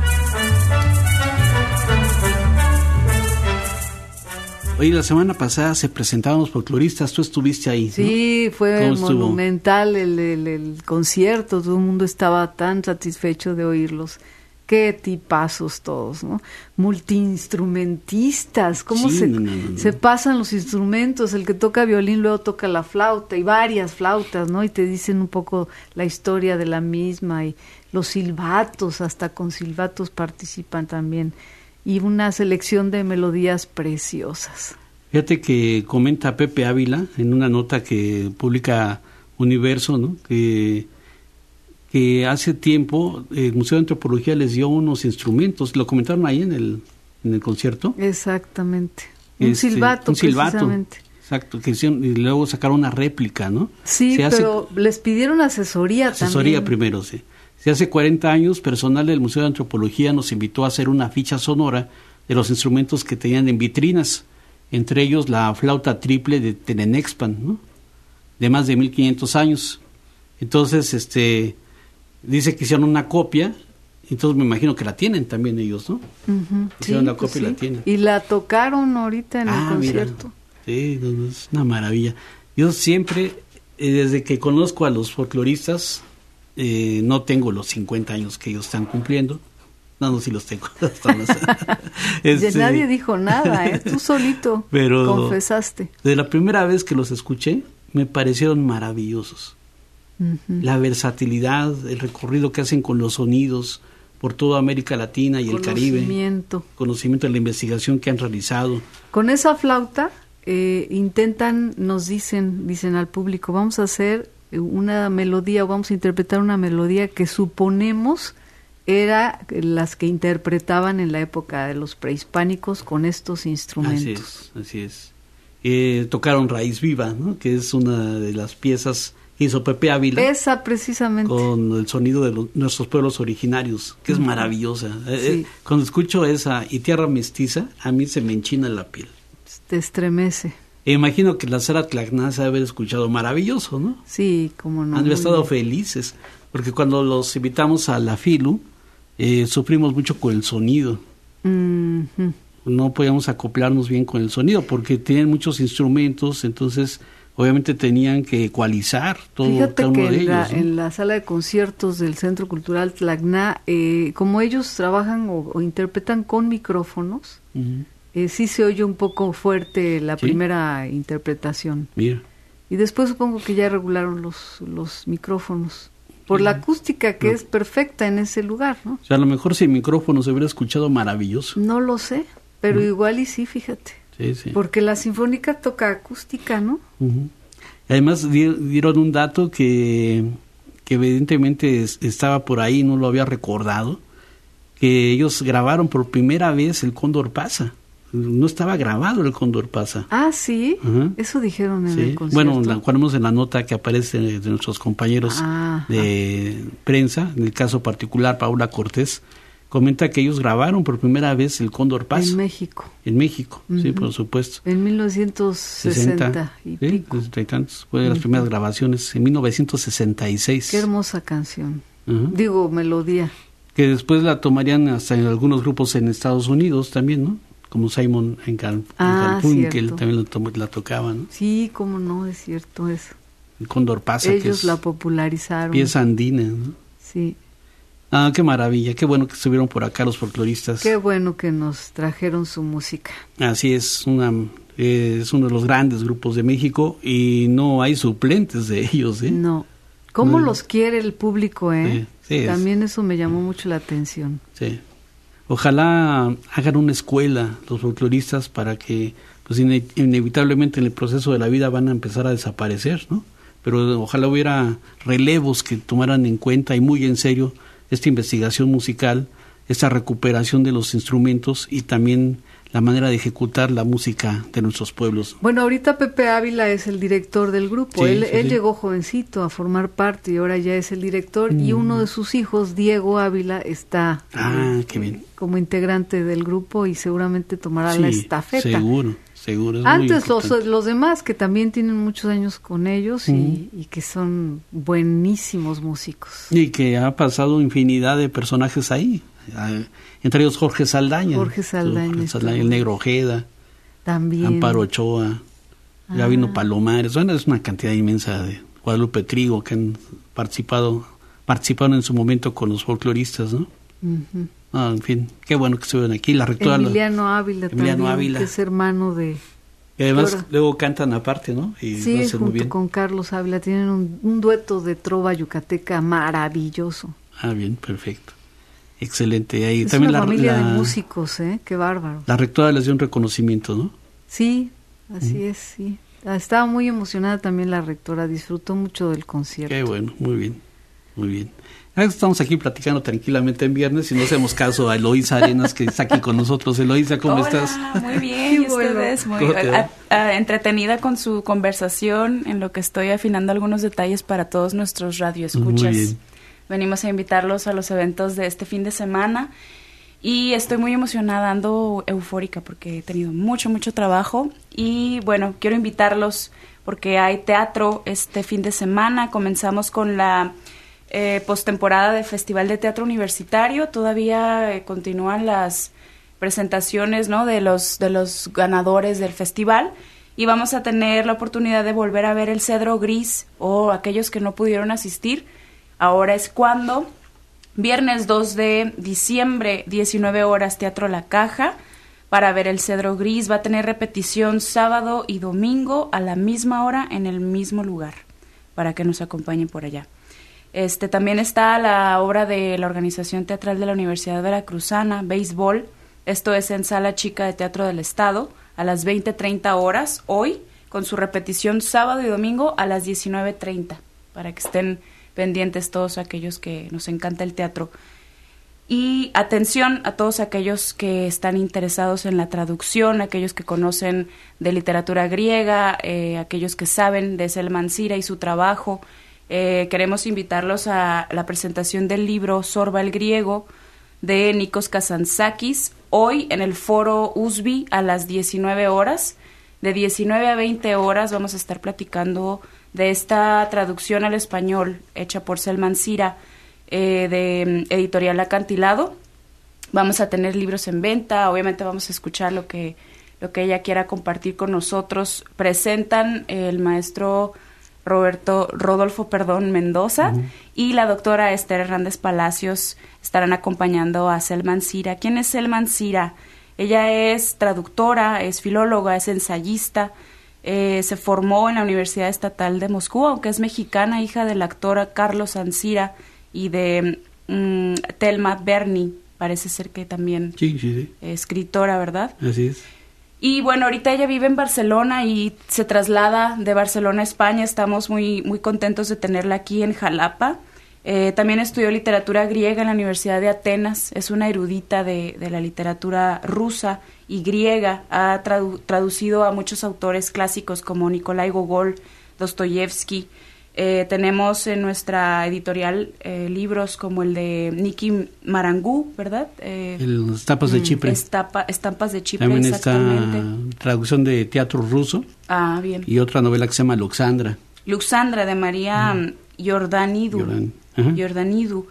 Oye, la semana pasada se presentaban los folcloristas, tú estuviste ahí, ¿no? Sí, fue monumental el, el, el concierto, todo el mundo estaba tan satisfecho de oírlos. Qué tipazos todos, ¿no? Multiinstrumentistas, cómo sí, se, no, no, no. se pasan los instrumentos, el que toca violín luego toca la flauta y varias flautas, ¿no? Y te dicen un poco la historia de la misma y los silbatos, hasta con silbatos participan también. Y una selección de melodías preciosas. Fíjate que comenta Pepe Ávila en una nota que publica Universo, ¿no? Que, que hace tiempo el Museo de Antropología les dio unos instrumentos, lo comentaron ahí en el, en el concierto. Exactamente, un este, silbato, un silbato precisamente. Exacto, que hicieron, y luego sacaron una réplica, ¿no? Sí, Se pero hace, les pidieron asesoría, asesoría también. Asesoría primero, sí. Si hace cuarenta años, personal del Museo de Antropología nos invitó a hacer una ficha sonora de los instrumentos que tenían en vitrinas, entre ellos la flauta triple de Tenenexpan, ¿no? De más de mil quinientos años. Entonces, este, dice que hicieron una copia Entonces me imagino que la tienen también ellos, ¿no? Uh-huh. Hicieron sí, la copia pues y sí. la tienen. Y la tocaron ahorita en ah, el concierto. Mira. Sí, es una maravilla. Yo siempre, eh, desde que conozco a los folcloristas, eh, no tengo los cincuenta años que ellos están cumpliendo. No, no, sí los tengo. este, nadie dijo nada, ¿eh? Tú solito pero confesaste. De la primera vez que los escuché, me parecieron maravillosos. Uh-huh. La versatilidad, el recorrido que hacen con los sonidos por toda América Latina y el Caribe. Conocimiento. Conocimiento de la investigación que han realizado. Con esa flauta eh, intentan, nos dicen, dicen al público, vamos a hacer una melodía o vamos a interpretar una melodía que suponemos era las que interpretaban en la época de los prehispánicos con estos instrumentos. Así es, así es. Eh, tocaron Raíz Viva, ¿no? Que es una de las piezas que hizo Pepe Ávila. Esa precisamente. Con el sonido de los, nuestros pueblos originarios, que es uh-huh. maravillosa. Sí. Eh, cuando escucho esa y Tierra Mestiza, a mí se me enchina la piel. Te estremece. E imagino que la Sara Tlacná se ha haber escuchado maravilloso, ¿no? Sí, cómo no. Han estado felices, porque cuando los invitamos a la Filu, eh, sufrimos mucho con el sonido. Uh-huh. No podíamos acoplarnos bien con el sonido, porque tienen muchos instrumentos, entonces obviamente tenían que ecualizar todo. Fíjate cada uno que de en, la, ellos, ¿no? en la sala de conciertos del Centro Cultural Tlacná, eh, como ellos trabajan o, o interpretan con micrófonos, uh-huh. eh, sí se oye un poco fuerte la ¿Sí? primera interpretación. Mira. Y después supongo que ya regularon los, los micrófonos, por uh-huh. la acústica que no. es perfecta en ese lugar, ¿no? O sea, a lo mejor si el micrófono se hubiera escuchado maravilloso. No lo sé, pero uh-huh. igual y sí, fíjate. Sí, sí. Porque la sinfónica toca acústica, ¿no? Uh-huh. Además di- dieron un dato que, que evidentemente es, estaba por ahí, no lo había recordado, que ellos grabaron por primera vez el Cóndor Pasa. No estaba grabado el Cóndor Pasa. Ah, ¿sí? Uh-huh. Eso dijeron en sí. el concierto. Bueno, la ponemos en la nota que aparece de, de nuestros compañeros ah, de ah. prensa, en el caso particular Paula Cortés, comenta que ellos grabaron por primera vez el Cóndor Pasa. En México. En México, uh-huh. sí, por supuesto. En mil novecientos sesenta y sí, pico. sesenta y tantos. Fue de uh-huh. las primeras grabaciones, en mil novecientos sesenta y seis. Qué hermosa canción. Uh-huh. Digo, melodía. Que después la tomarían hasta en algunos grupos en Estados Unidos también, ¿no? Como Simon en Gal- ah, Garfunkel también la, to- la tocaban, ¿no? Sí, cómo no, es cierto eso. El Cóndor Pasa, ellos que es la popularizaron. Pieza andina, ¿no? Sí. Ah, qué maravilla, qué bueno que estuvieron por acá los folcloristas. Qué bueno que nos trajeron su música. Así es, una eh, es uno de los grandes grupos de México y no hay suplentes de ellos, ¿eh? No. ¿Cómo no, los quiere el público, eh? Sí, sí, también es. Eso me llamó mucho la atención. Sí. Ojalá hagan una escuela los folcloristas para que, pues ine- inevitablemente en el proceso de la vida van a empezar a desaparecer, ¿no? Pero ojalá hubiera relevos que tomaran en cuenta y muy en serio esta investigación musical, esta recuperación de los instrumentos y también la manera de ejecutar la música de nuestros pueblos. Bueno, ahorita Pepe Ávila es el director del grupo. Sí, él sí, él sí. llegó jovencito a formar parte y ahora ya es el director. Mm. Y uno de sus hijos, Diego Ávila, está Ah, eh, qué bien. como integrante del grupo y seguramente tomará Sí, la estafeta. seguro, seguro. Es muy Antes los, importante. los demás que también tienen muchos años con ellos y, Mm. y que son buenísimos músicos. Y que ha pasado infinidad de personajes ahí, ah, entre ellos Jorge Saldaña. Jorge Saldaña, Jorge Saldaña, está el Negro Ojeda, También. Amparo Ochoa, Ah. Gabino Palomares. Bueno, es una cantidad inmensa de Guadalupe Trigo que han participado, participaron en su momento con los folcloristas, ¿no? Ujú. Ah, en fin, qué bueno que estuvieron aquí. La rectora, Emiliano Ávila Emiliano también, Ávila. que es hermano de... y además Doctora. luego cantan aparte, ¿no? Y lo Sí, hacen muy junto bien. con Carlos Ávila tienen un, un dueto de trova yucateca maravilloso. Ah, bien, perfecto. Excelente. Ahí Es también una la, familia la, de músicos, ¿eh? Qué bárbaro. la rectora les dio un reconocimiento, ¿no? Sí, así es, sí. Estaba muy emocionada también la rectora, disfrutó mucho del concierto. Qué bueno, muy bien, muy bien. Ahora estamos aquí platicando tranquilamente en viernes y no hacemos caso a Eloísa Arenas que está aquí con nosotros. Eloísa, ¿cómo Hola, estás? Muy bien, y ustedes muy ¿Cómo te va? a, a, entretenida con su conversación, en lo que estoy afinando algunos detalles para todos nuestros radioescuchas. Muy bien. Venimos a invitarlos a los eventos de este fin de semana y estoy muy emocionada, ando eufórica porque he tenido mucho, mucho trabajo y bueno, quiero invitarlos porque hay teatro este fin de semana. Comenzamos con la eh, postemporada del Festival de Teatro Universitario. Todavía eh, continúan las presentaciones, ¿no?, de los, de los ganadores del festival. Y vamos a tener la oportunidad de volver a ver el Cedro Gris, o aquellos que no pudieron asistir. Ahora es cuando, viernes dos de diciembre, diecinueve horas, Teatro La Caja, para ver el Cedro Gris. Va a tener repetición sábado y domingo a la misma hora en el mismo lugar, para que nos acompañen por allá. Este, también está la obra de la Organización Teatral de la Universidad Veracruzana, Béisbol. Esto es en Sala Chica de Teatro del Estado, a las veinte treinta horas, hoy, con su repetición sábado y domingo a las diecinueve treinta, para que estén pendientes todos aquellos que nos encanta el teatro. Y atención a todos aquellos que están interesados en la traducción, aquellos que conocen de literatura griega, eh, aquellos que saben de Selman Sira y su trabajo. Eh, queremos invitarlos a la presentación del libro Sorba el Griego, de Nikos Kazantzakis, hoy en el Foro U S B I a las diecinueve horas. De diecinueve a veinte horas vamos a estar platicando de esta traducción al español hecha por Selman Sira, eh, de Editorial Acantilado. Vamos a tener libros en venta, obviamente vamos a escuchar lo que, lo que ella quiera compartir con nosotros. Presentan el maestro Roberto, Rodolfo, perdón, Mendoza, uh-huh. y la doctora Esther Hernández Palacios estarán acompañando a Selman Sira. ¿Quién es Selman Sira? Ella es traductora, es filóloga, es ensayista, eh, se formó en la Universidad Estatal de Moscú, aunque es mexicana, hija del actor Carlos Ansira y de um, Thelma Berni, parece ser que también sí, sí, sí. escritora, ¿verdad? Así es. Y bueno, ahorita ella vive en Barcelona y se traslada de Barcelona a España. Estamos muy, muy contentos de tenerla aquí en Jalapa. Eh, también estudió literatura griega en la Universidad de Atenas. Es una erudita de, de la literatura rusa y griega. Ha tradu- traducido a muchos autores clásicos como Nikolai Gogol, Dostoyevsky. Eh, tenemos en nuestra editorial eh, libros como el de Niki Marangú, ¿verdad? Eh, el Estampas de Chipre. Estapa, Estampas de Chipre, también exactamente. Está traducción de teatro ruso. Ah, bien. Y otra novela que se llama Luxandra. Luxandra, de María mm. Jordanidou. Jordan. Jordanidou.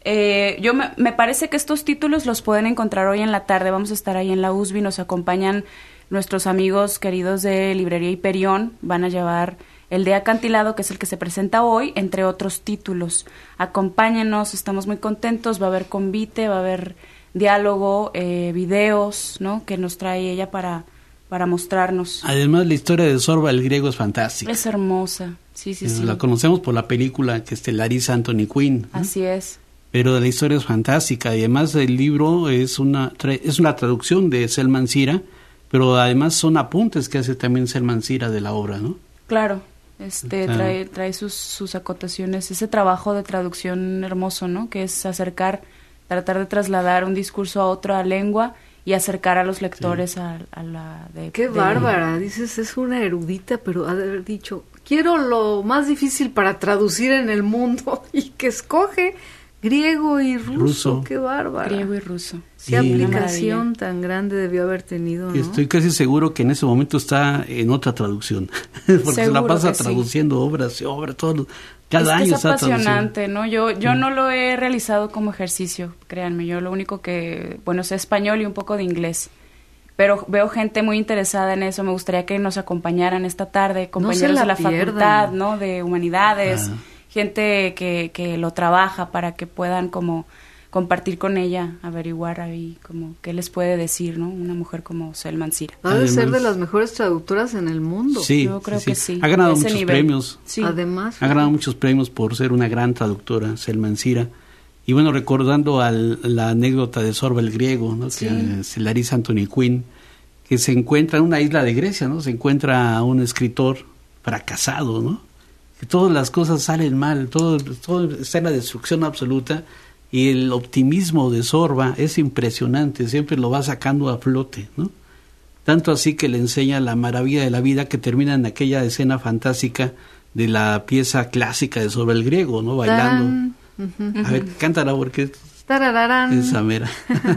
Eh, yo me, me parece que estos títulos los pueden encontrar hoy en la tarde. Vamos a estar ahí en la U S B I. Nos acompañan nuestros amigos queridos de Librería Hiperión. Van a llevar el de Acantilado, que es el que se presenta hoy, entre otros títulos. Acompáñenos, estamos muy contentos. Va a haber convite, va a haber diálogo, eh, videos, ¿no?, que nos trae ella para, para mostrarnos. Además, la historia de Sorba el Griego es fantástica. Es hermosa, sí, sí, sí. La conocemos por la película que estelariza Anthony Quinn, ¿no? Así es. Pero la historia es fantástica y además el libro es una tra- es una traducción de Selman Sira, pero además son apuntes que hace también Selman Sira de la obra, ¿no? Claro. Este, trae, trae sus, sus acotaciones, ese trabajo de traducción hermoso, ¿no?, que es acercar, tratar de trasladar un discurso a otra lengua y acercar a los lectores sí. a, a la de... ¡Qué de, bárbara! Dices, es una erudita, pero ha de haber dicho, quiero lo más difícil para traducir en el mundo, y que escoge griego y ruso. ruso. ¡Qué bárbara! Griego y ruso. Sí, qué aplicación tan grande debió haber tenido, ¿no? Estoy casi seguro que en ese momento está en otra traducción, porque seguro se la pasa traduciendo sí. obras y obras, todos los, cada es año que es está apasionante, traduciendo. ¿no? Yo yo mm. no lo he realizado como ejercicio, créanme, yo lo único que, bueno, sé español y un poco de inglés, pero veo gente muy interesada en eso. Me gustaría que nos acompañaran esta tarde, compañeros no de la pierdan. facultad, ¿no?, de humanidades, ah. gente que, que lo trabaja para que puedan como compartir con ella, averiguar ahí como qué les puede decir, ¿no?, una mujer como Selman Sira. Ha de ser de las mejores traductoras en el mundo. Sí, yo creo sí. que sí. Ha ganado muchos nivel. premios. Sí. Además. Ha ganado muchos premios por ser una gran traductora, Selman Sira. Y bueno, recordando al, la anécdota de Sorba el Griego, ¿no?, sí. que estelariza Anthony Quinn, que se encuentra en una isla de Grecia, ¿no?, se encuentra a un escritor fracasado, ¿no?, que todas las cosas salen mal, todo, todo está en la destrucción absoluta. Y el optimismo de Sorba es impresionante, siempre lo va sacando a flote, ¿no? Tanto así que le enseña la maravilla de la vida, que termina en aquella escena fantástica de la pieza clásica de Sorba el Griego, ¿no?, bailando. Uh-huh. A ver, cántala porque tarararán. Esa mera.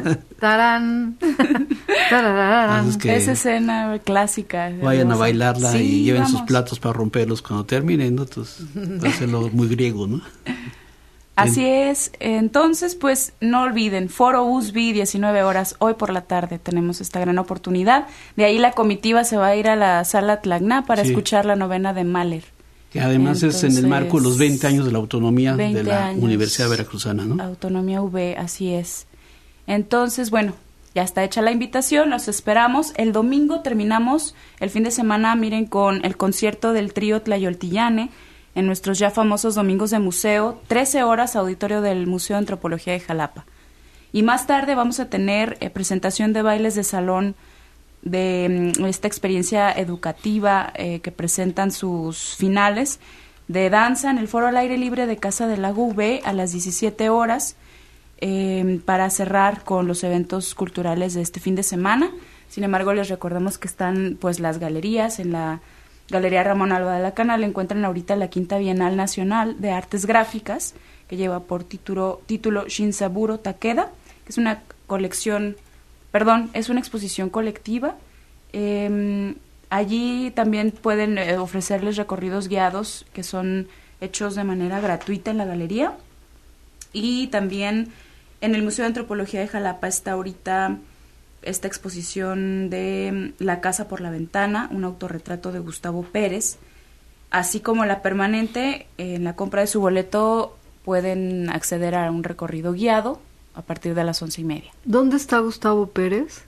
Tarán. Tarararán. Es que esa escena clásica. Vayan a bailarla sí, y lleven vamos. sus platos para romperlos cuando terminen, ¿no? Entonces, va a hacerlo muy griego, ¿no? Así es, entonces pues no olviden, Foro U S B I, diecinueve horas, hoy por la tarde tenemos esta gran oportunidad. De ahí la comitiva se va a ir a la Sala Tlacna para sí. escuchar la novena de Mahler. Que además entonces, es en el marco de los veinte años de la autonomía de la años, Universidad Veracruzana, ¿no? Autonomía U V, así es. Entonces, bueno, ya está hecha la invitación, los esperamos. El domingo terminamos el fin de semana, miren, con el concierto del trío Tlayoltillane, en nuestros ya famosos domingos de museo, trece horas, auditorio del Museo de Antropología de Jalapa. Y más tarde vamos a tener eh, presentación de bailes de salón de um, esta experiencia educativa eh, que presentan sus finales de danza en el Foro al Aire Libre de Casa del Lago U V a las diecisiete horas eh, para cerrar con los eventos culturales de este fin de semana. Sin embargo, les recordamos que están pues las galerías en la Galería Ramón Alba de la Canal. Encuentran ahorita la Quinta Bienal Nacional de Artes Gráficas, que lleva por título, título Shinsaburo Takeda, que es una colección, perdón, es una exposición colectiva. Eh, allí también pueden eh, ofrecerles recorridos guiados que son hechos de manera gratuita en la galería. Y también en el Museo de Antropología de Jalapa está ahorita esta exposición de La Casa por la Ventana, un autorretrato de Gustavo Pérez, así como la permanente. En la compra de su boleto pueden acceder a un recorrido guiado a partir de las once y media. ¿Dónde está Gustavo Pérez?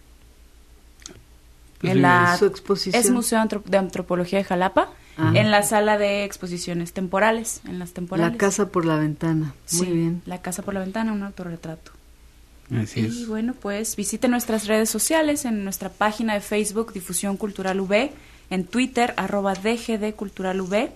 En la, su exposición. Es Museo de Antropología de Jalapa, ah. en la sala de exposiciones temporales, en las temporales. La Casa por la Ventana, muy sí, bien. La Casa por la Ventana, un autorretrato. Así y es. bueno, pues visiten nuestras redes sociales, en nuestra página de Facebook, Difusión Cultural U V, en Twitter, arroba D G D Cultural U V,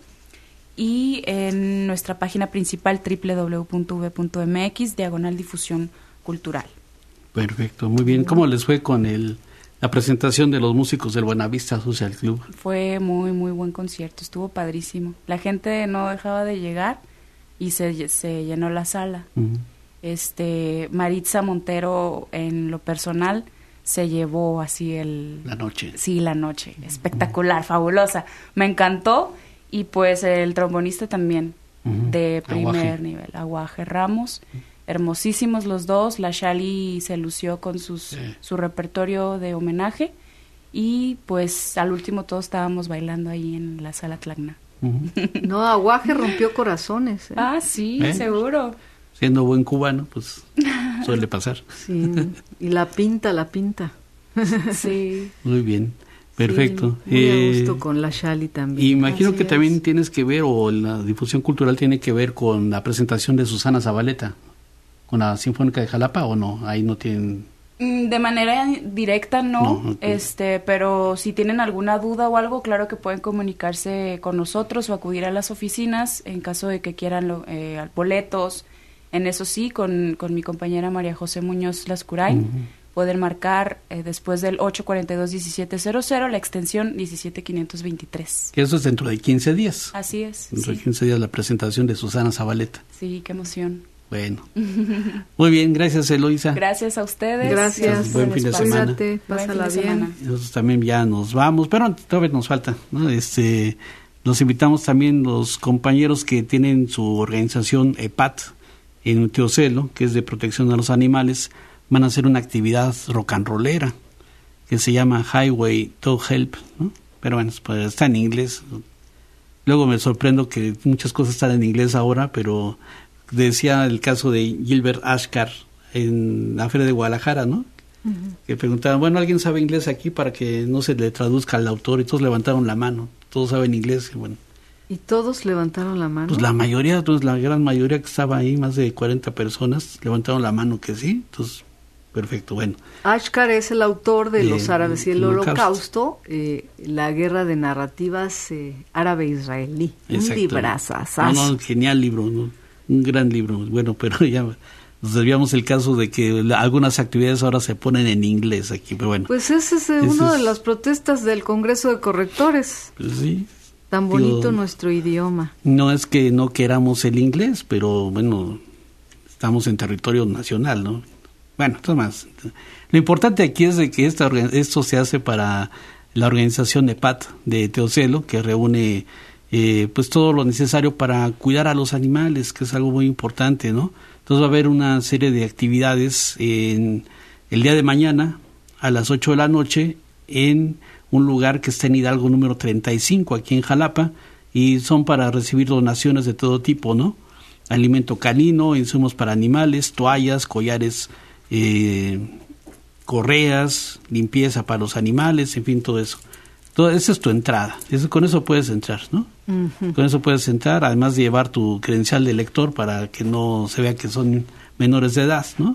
y en nuestra página principal, doble u doble u doble u punto u v punto m x, diagonal Difusión Cultural. Perfecto, muy bien. ¿Cómo les fue con el la presentación de los músicos del Buenavista Social Club? Fue muy, muy buen concierto, estuvo padrísimo. La gente no dejaba de llegar y se, se llenó la sala. Uh-huh. Este, Maritza Montero, en lo personal, se llevó así el... La noche. Sí, la noche. Espectacular, uh-huh. fabulosa. Me encantó. Y pues el trombonista también, uh-huh. de primer Aguaje. nivel. Aguaje Ramos. Uh-huh. Hermosísimos los dos. La Shali se lució con sus, sí. su repertorio de homenaje. Y pues al último todos estábamos bailando ahí en la Sala Tlacna. Uh-huh. No, Aguaje rompió corazones. ¿eh? Ah, sí, ¿Eh? seguro. Siendo buen cubano, pues suele pasar. Sí, y la pinta, la pinta. Sí. Muy bien, perfecto. Sí, muy eh, a gusto con la Shali también. Imagino Así que es. también tienes que ver, o la difusión cultural tiene que ver con la presentación de Susana Zabaleta, con la Sinfónica de Jalapa, ¿o no? Ahí no tienen... De manera directa no, no okay. este, pero si tienen alguna duda o algo, claro que pueden comunicarse con nosotros o acudir a las oficinas en caso de que quieran lo, eh, boletos. En eso sí, con, con mi compañera María José Muñoz Lascuray, uh-huh. pueden marcar eh, después del ocho cuarenta y dos diecisiete cero cero la extensión diecisiete quinientos veintitrés. Que eso es dentro de quince días. Así es. Dentro sí. de quince días la presentación de Susana Zabaleta. Sí, qué emoción. Bueno. Muy bien, gracias Eloisa. Gracias a ustedes. Gracias. Buen fin de semana. Cuídate, pásala bien. Semana. Nosotros también ya nos vamos, pero todavía nos falta, ¿no? Este, los invitamos también los compañeros que tienen su organización E P A T en Teocelo, que es de protección a los animales. Van a hacer una actividad rock and rollera que se llama Highway to Help, ¿no? Pero bueno, pues está en inglés. Luego me sorprendo que muchas cosas están en inglés ahora, pero decía el caso de Gilbert Ashcar en la Feria de Guadalajara, ¿no? Uh-huh. Que preguntaban, bueno, ¿alguien sabe inglés aquí para que no se le traduzca al autor? Y todos levantaron la mano, todos saben inglés, y bueno. ¿Y todos levantaron la mano? Pues la mayoría, pues la gran mayoría que estaba ahí, más de cuarenta personas, levantaron la mano que sí, entonces, perfecto, bueno. Ashcar es el autor de, de Los Árabes y el, el Holocausto, Holocausto eh, la guerra de narrativas eh, árabe-israelí. Un librazazazo. No, no, genial libro, ¿no? Un gran libro, bueno, pero ya nos desviamos el caso de que la, algunas actividades ahora se ponen en inglés aquí, pero bueno. Pues ese es eh, una de las protestas del Congreso de Correctores. Pues sí. Tan bonito Digo, nuestro idioma. No es que no queramos el inglés, pero bueno, estamos en territorio nacional, ¿no? Bueno, entonces más. Lo importante aquí es de que esta, esto se hace para la organización E P A T de Teocelo, que reúne eh, pues todo lo necesario para cuidar a los animales, que es algo muy importante, ¿no? Entonces va a haber una serie de actividades en el día de mañana a las ocho de la noche en un lugar que está en Hidalgo número treinta y cinco, aquí en Jalapa, y son para recibir donaciones de todo tipo, ¿no? Alimento canino, insumos para animales, toallas, collares, eh, correas, limpieza para los animales, en fin, todo eso. Todo, esa es tu entrada, eso, con eso puedes entrar, ¿no? Uh-huh. Con eso puedes entrar, además de llevar tu credencial de lector para que no se vea que son menores de edad, ¿no?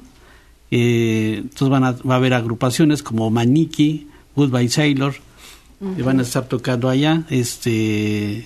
Eh, entonces van a, va a haber agrupaciones como Maniki, Goodbye Sailor, uh-huh. que van a estar tocando allá, este,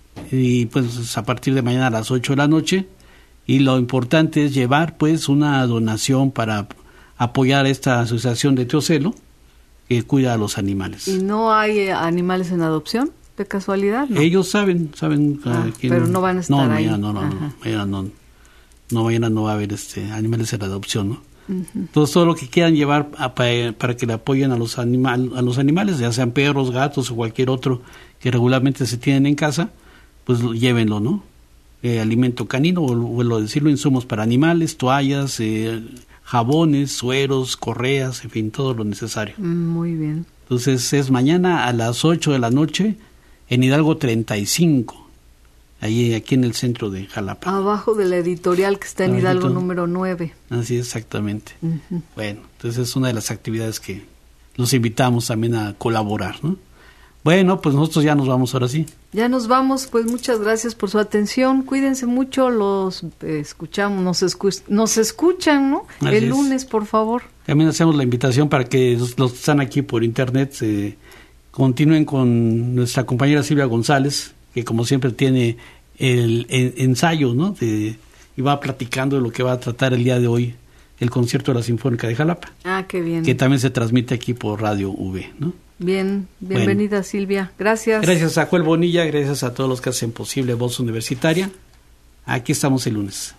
y pues a partir de mañana a las ocho de la noche, y lo importante es llevar pues una donación para apoyar a esta asociación de Teocelo que cuida a los animales. ¿Y no hay eh, animales en adopción, de casualidad? ¿No? Ellos saben, saben. Ah, uh, quién, pero no van a estar no, ahí. Mañana, no, no, no, mañana no, no, mañana no va a haber este animales en adopción, ¿no? Uh-huh. Entonces todo lo que quieran llevar a, para, para que le apoyen a los, animal, a los animales, ya sean perros, gatos o cualquier otro que regularmente se tienen en casa, pues llévenlo, ¿no? Eh, alimento canino, vuelvo a decirlo, insumos para animales, toallas, eh, jabones, sueros, correas, en fin, todo lo necesario. Muy bien. Entonces es mañana a las ocho de la noche en Hidalgo treinta y cinco, ahí aquí en el centro de Jalapa. Abajo de la editorial que está en Abajito. Hidalgo número nueve. Así exactamente. Uh-huh. Bueno, entonces es una de las actividades que los invitamos también a colaborar, ¿no? Bueno, pues nosotros ya nos vamos ahora sí. Ya nos vamos, pues muchas gracias por su atención. Cuídense mucho, los eh, escuchamos, nos, escu- nos escuchan, ¿no? Así el es. lunes, por favor. También hacemos la invitación para que los, los que están aquí por internet eh, continúen con nuestra compañera Silvia González, que como siempre tiene el, el ensayo, ¿no? De, y va platicando de lo que va a tratar el día de hoy, el concierto de la Sinfónica de Jalapa. Ah, qué bien. Que también se transmite aquí por Radio V, ¿no? Bien, bienvenida bueno. Silvia, gracias. Gracias a Joel Bonilla, gracias a todos los que hacen posible Voz Universitaria. Aquí estamos el lunes.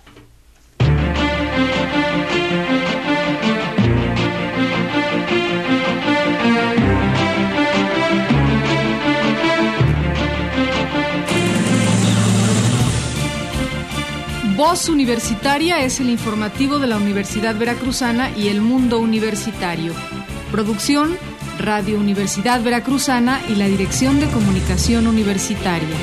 Voz Universitaria es el informativo de la Universidad Veracruzana y el mundo universitario. Producción Radio Universidad Veracruzana y la Dirección de Comunicación Universitaria.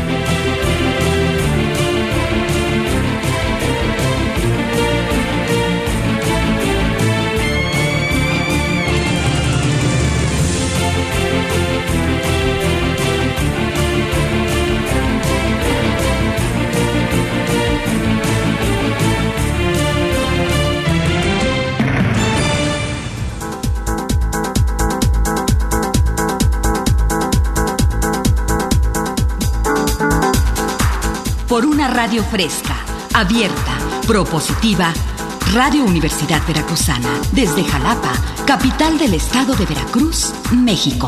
Por una radio fresca, abierta, propositiva, Radio Universidad Veracruzana, desde Jalapa, capital del estado de Veracruz, México.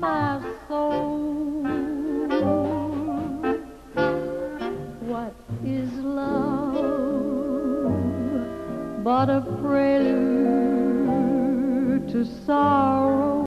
my soul. What is love but a prelude to sorrow?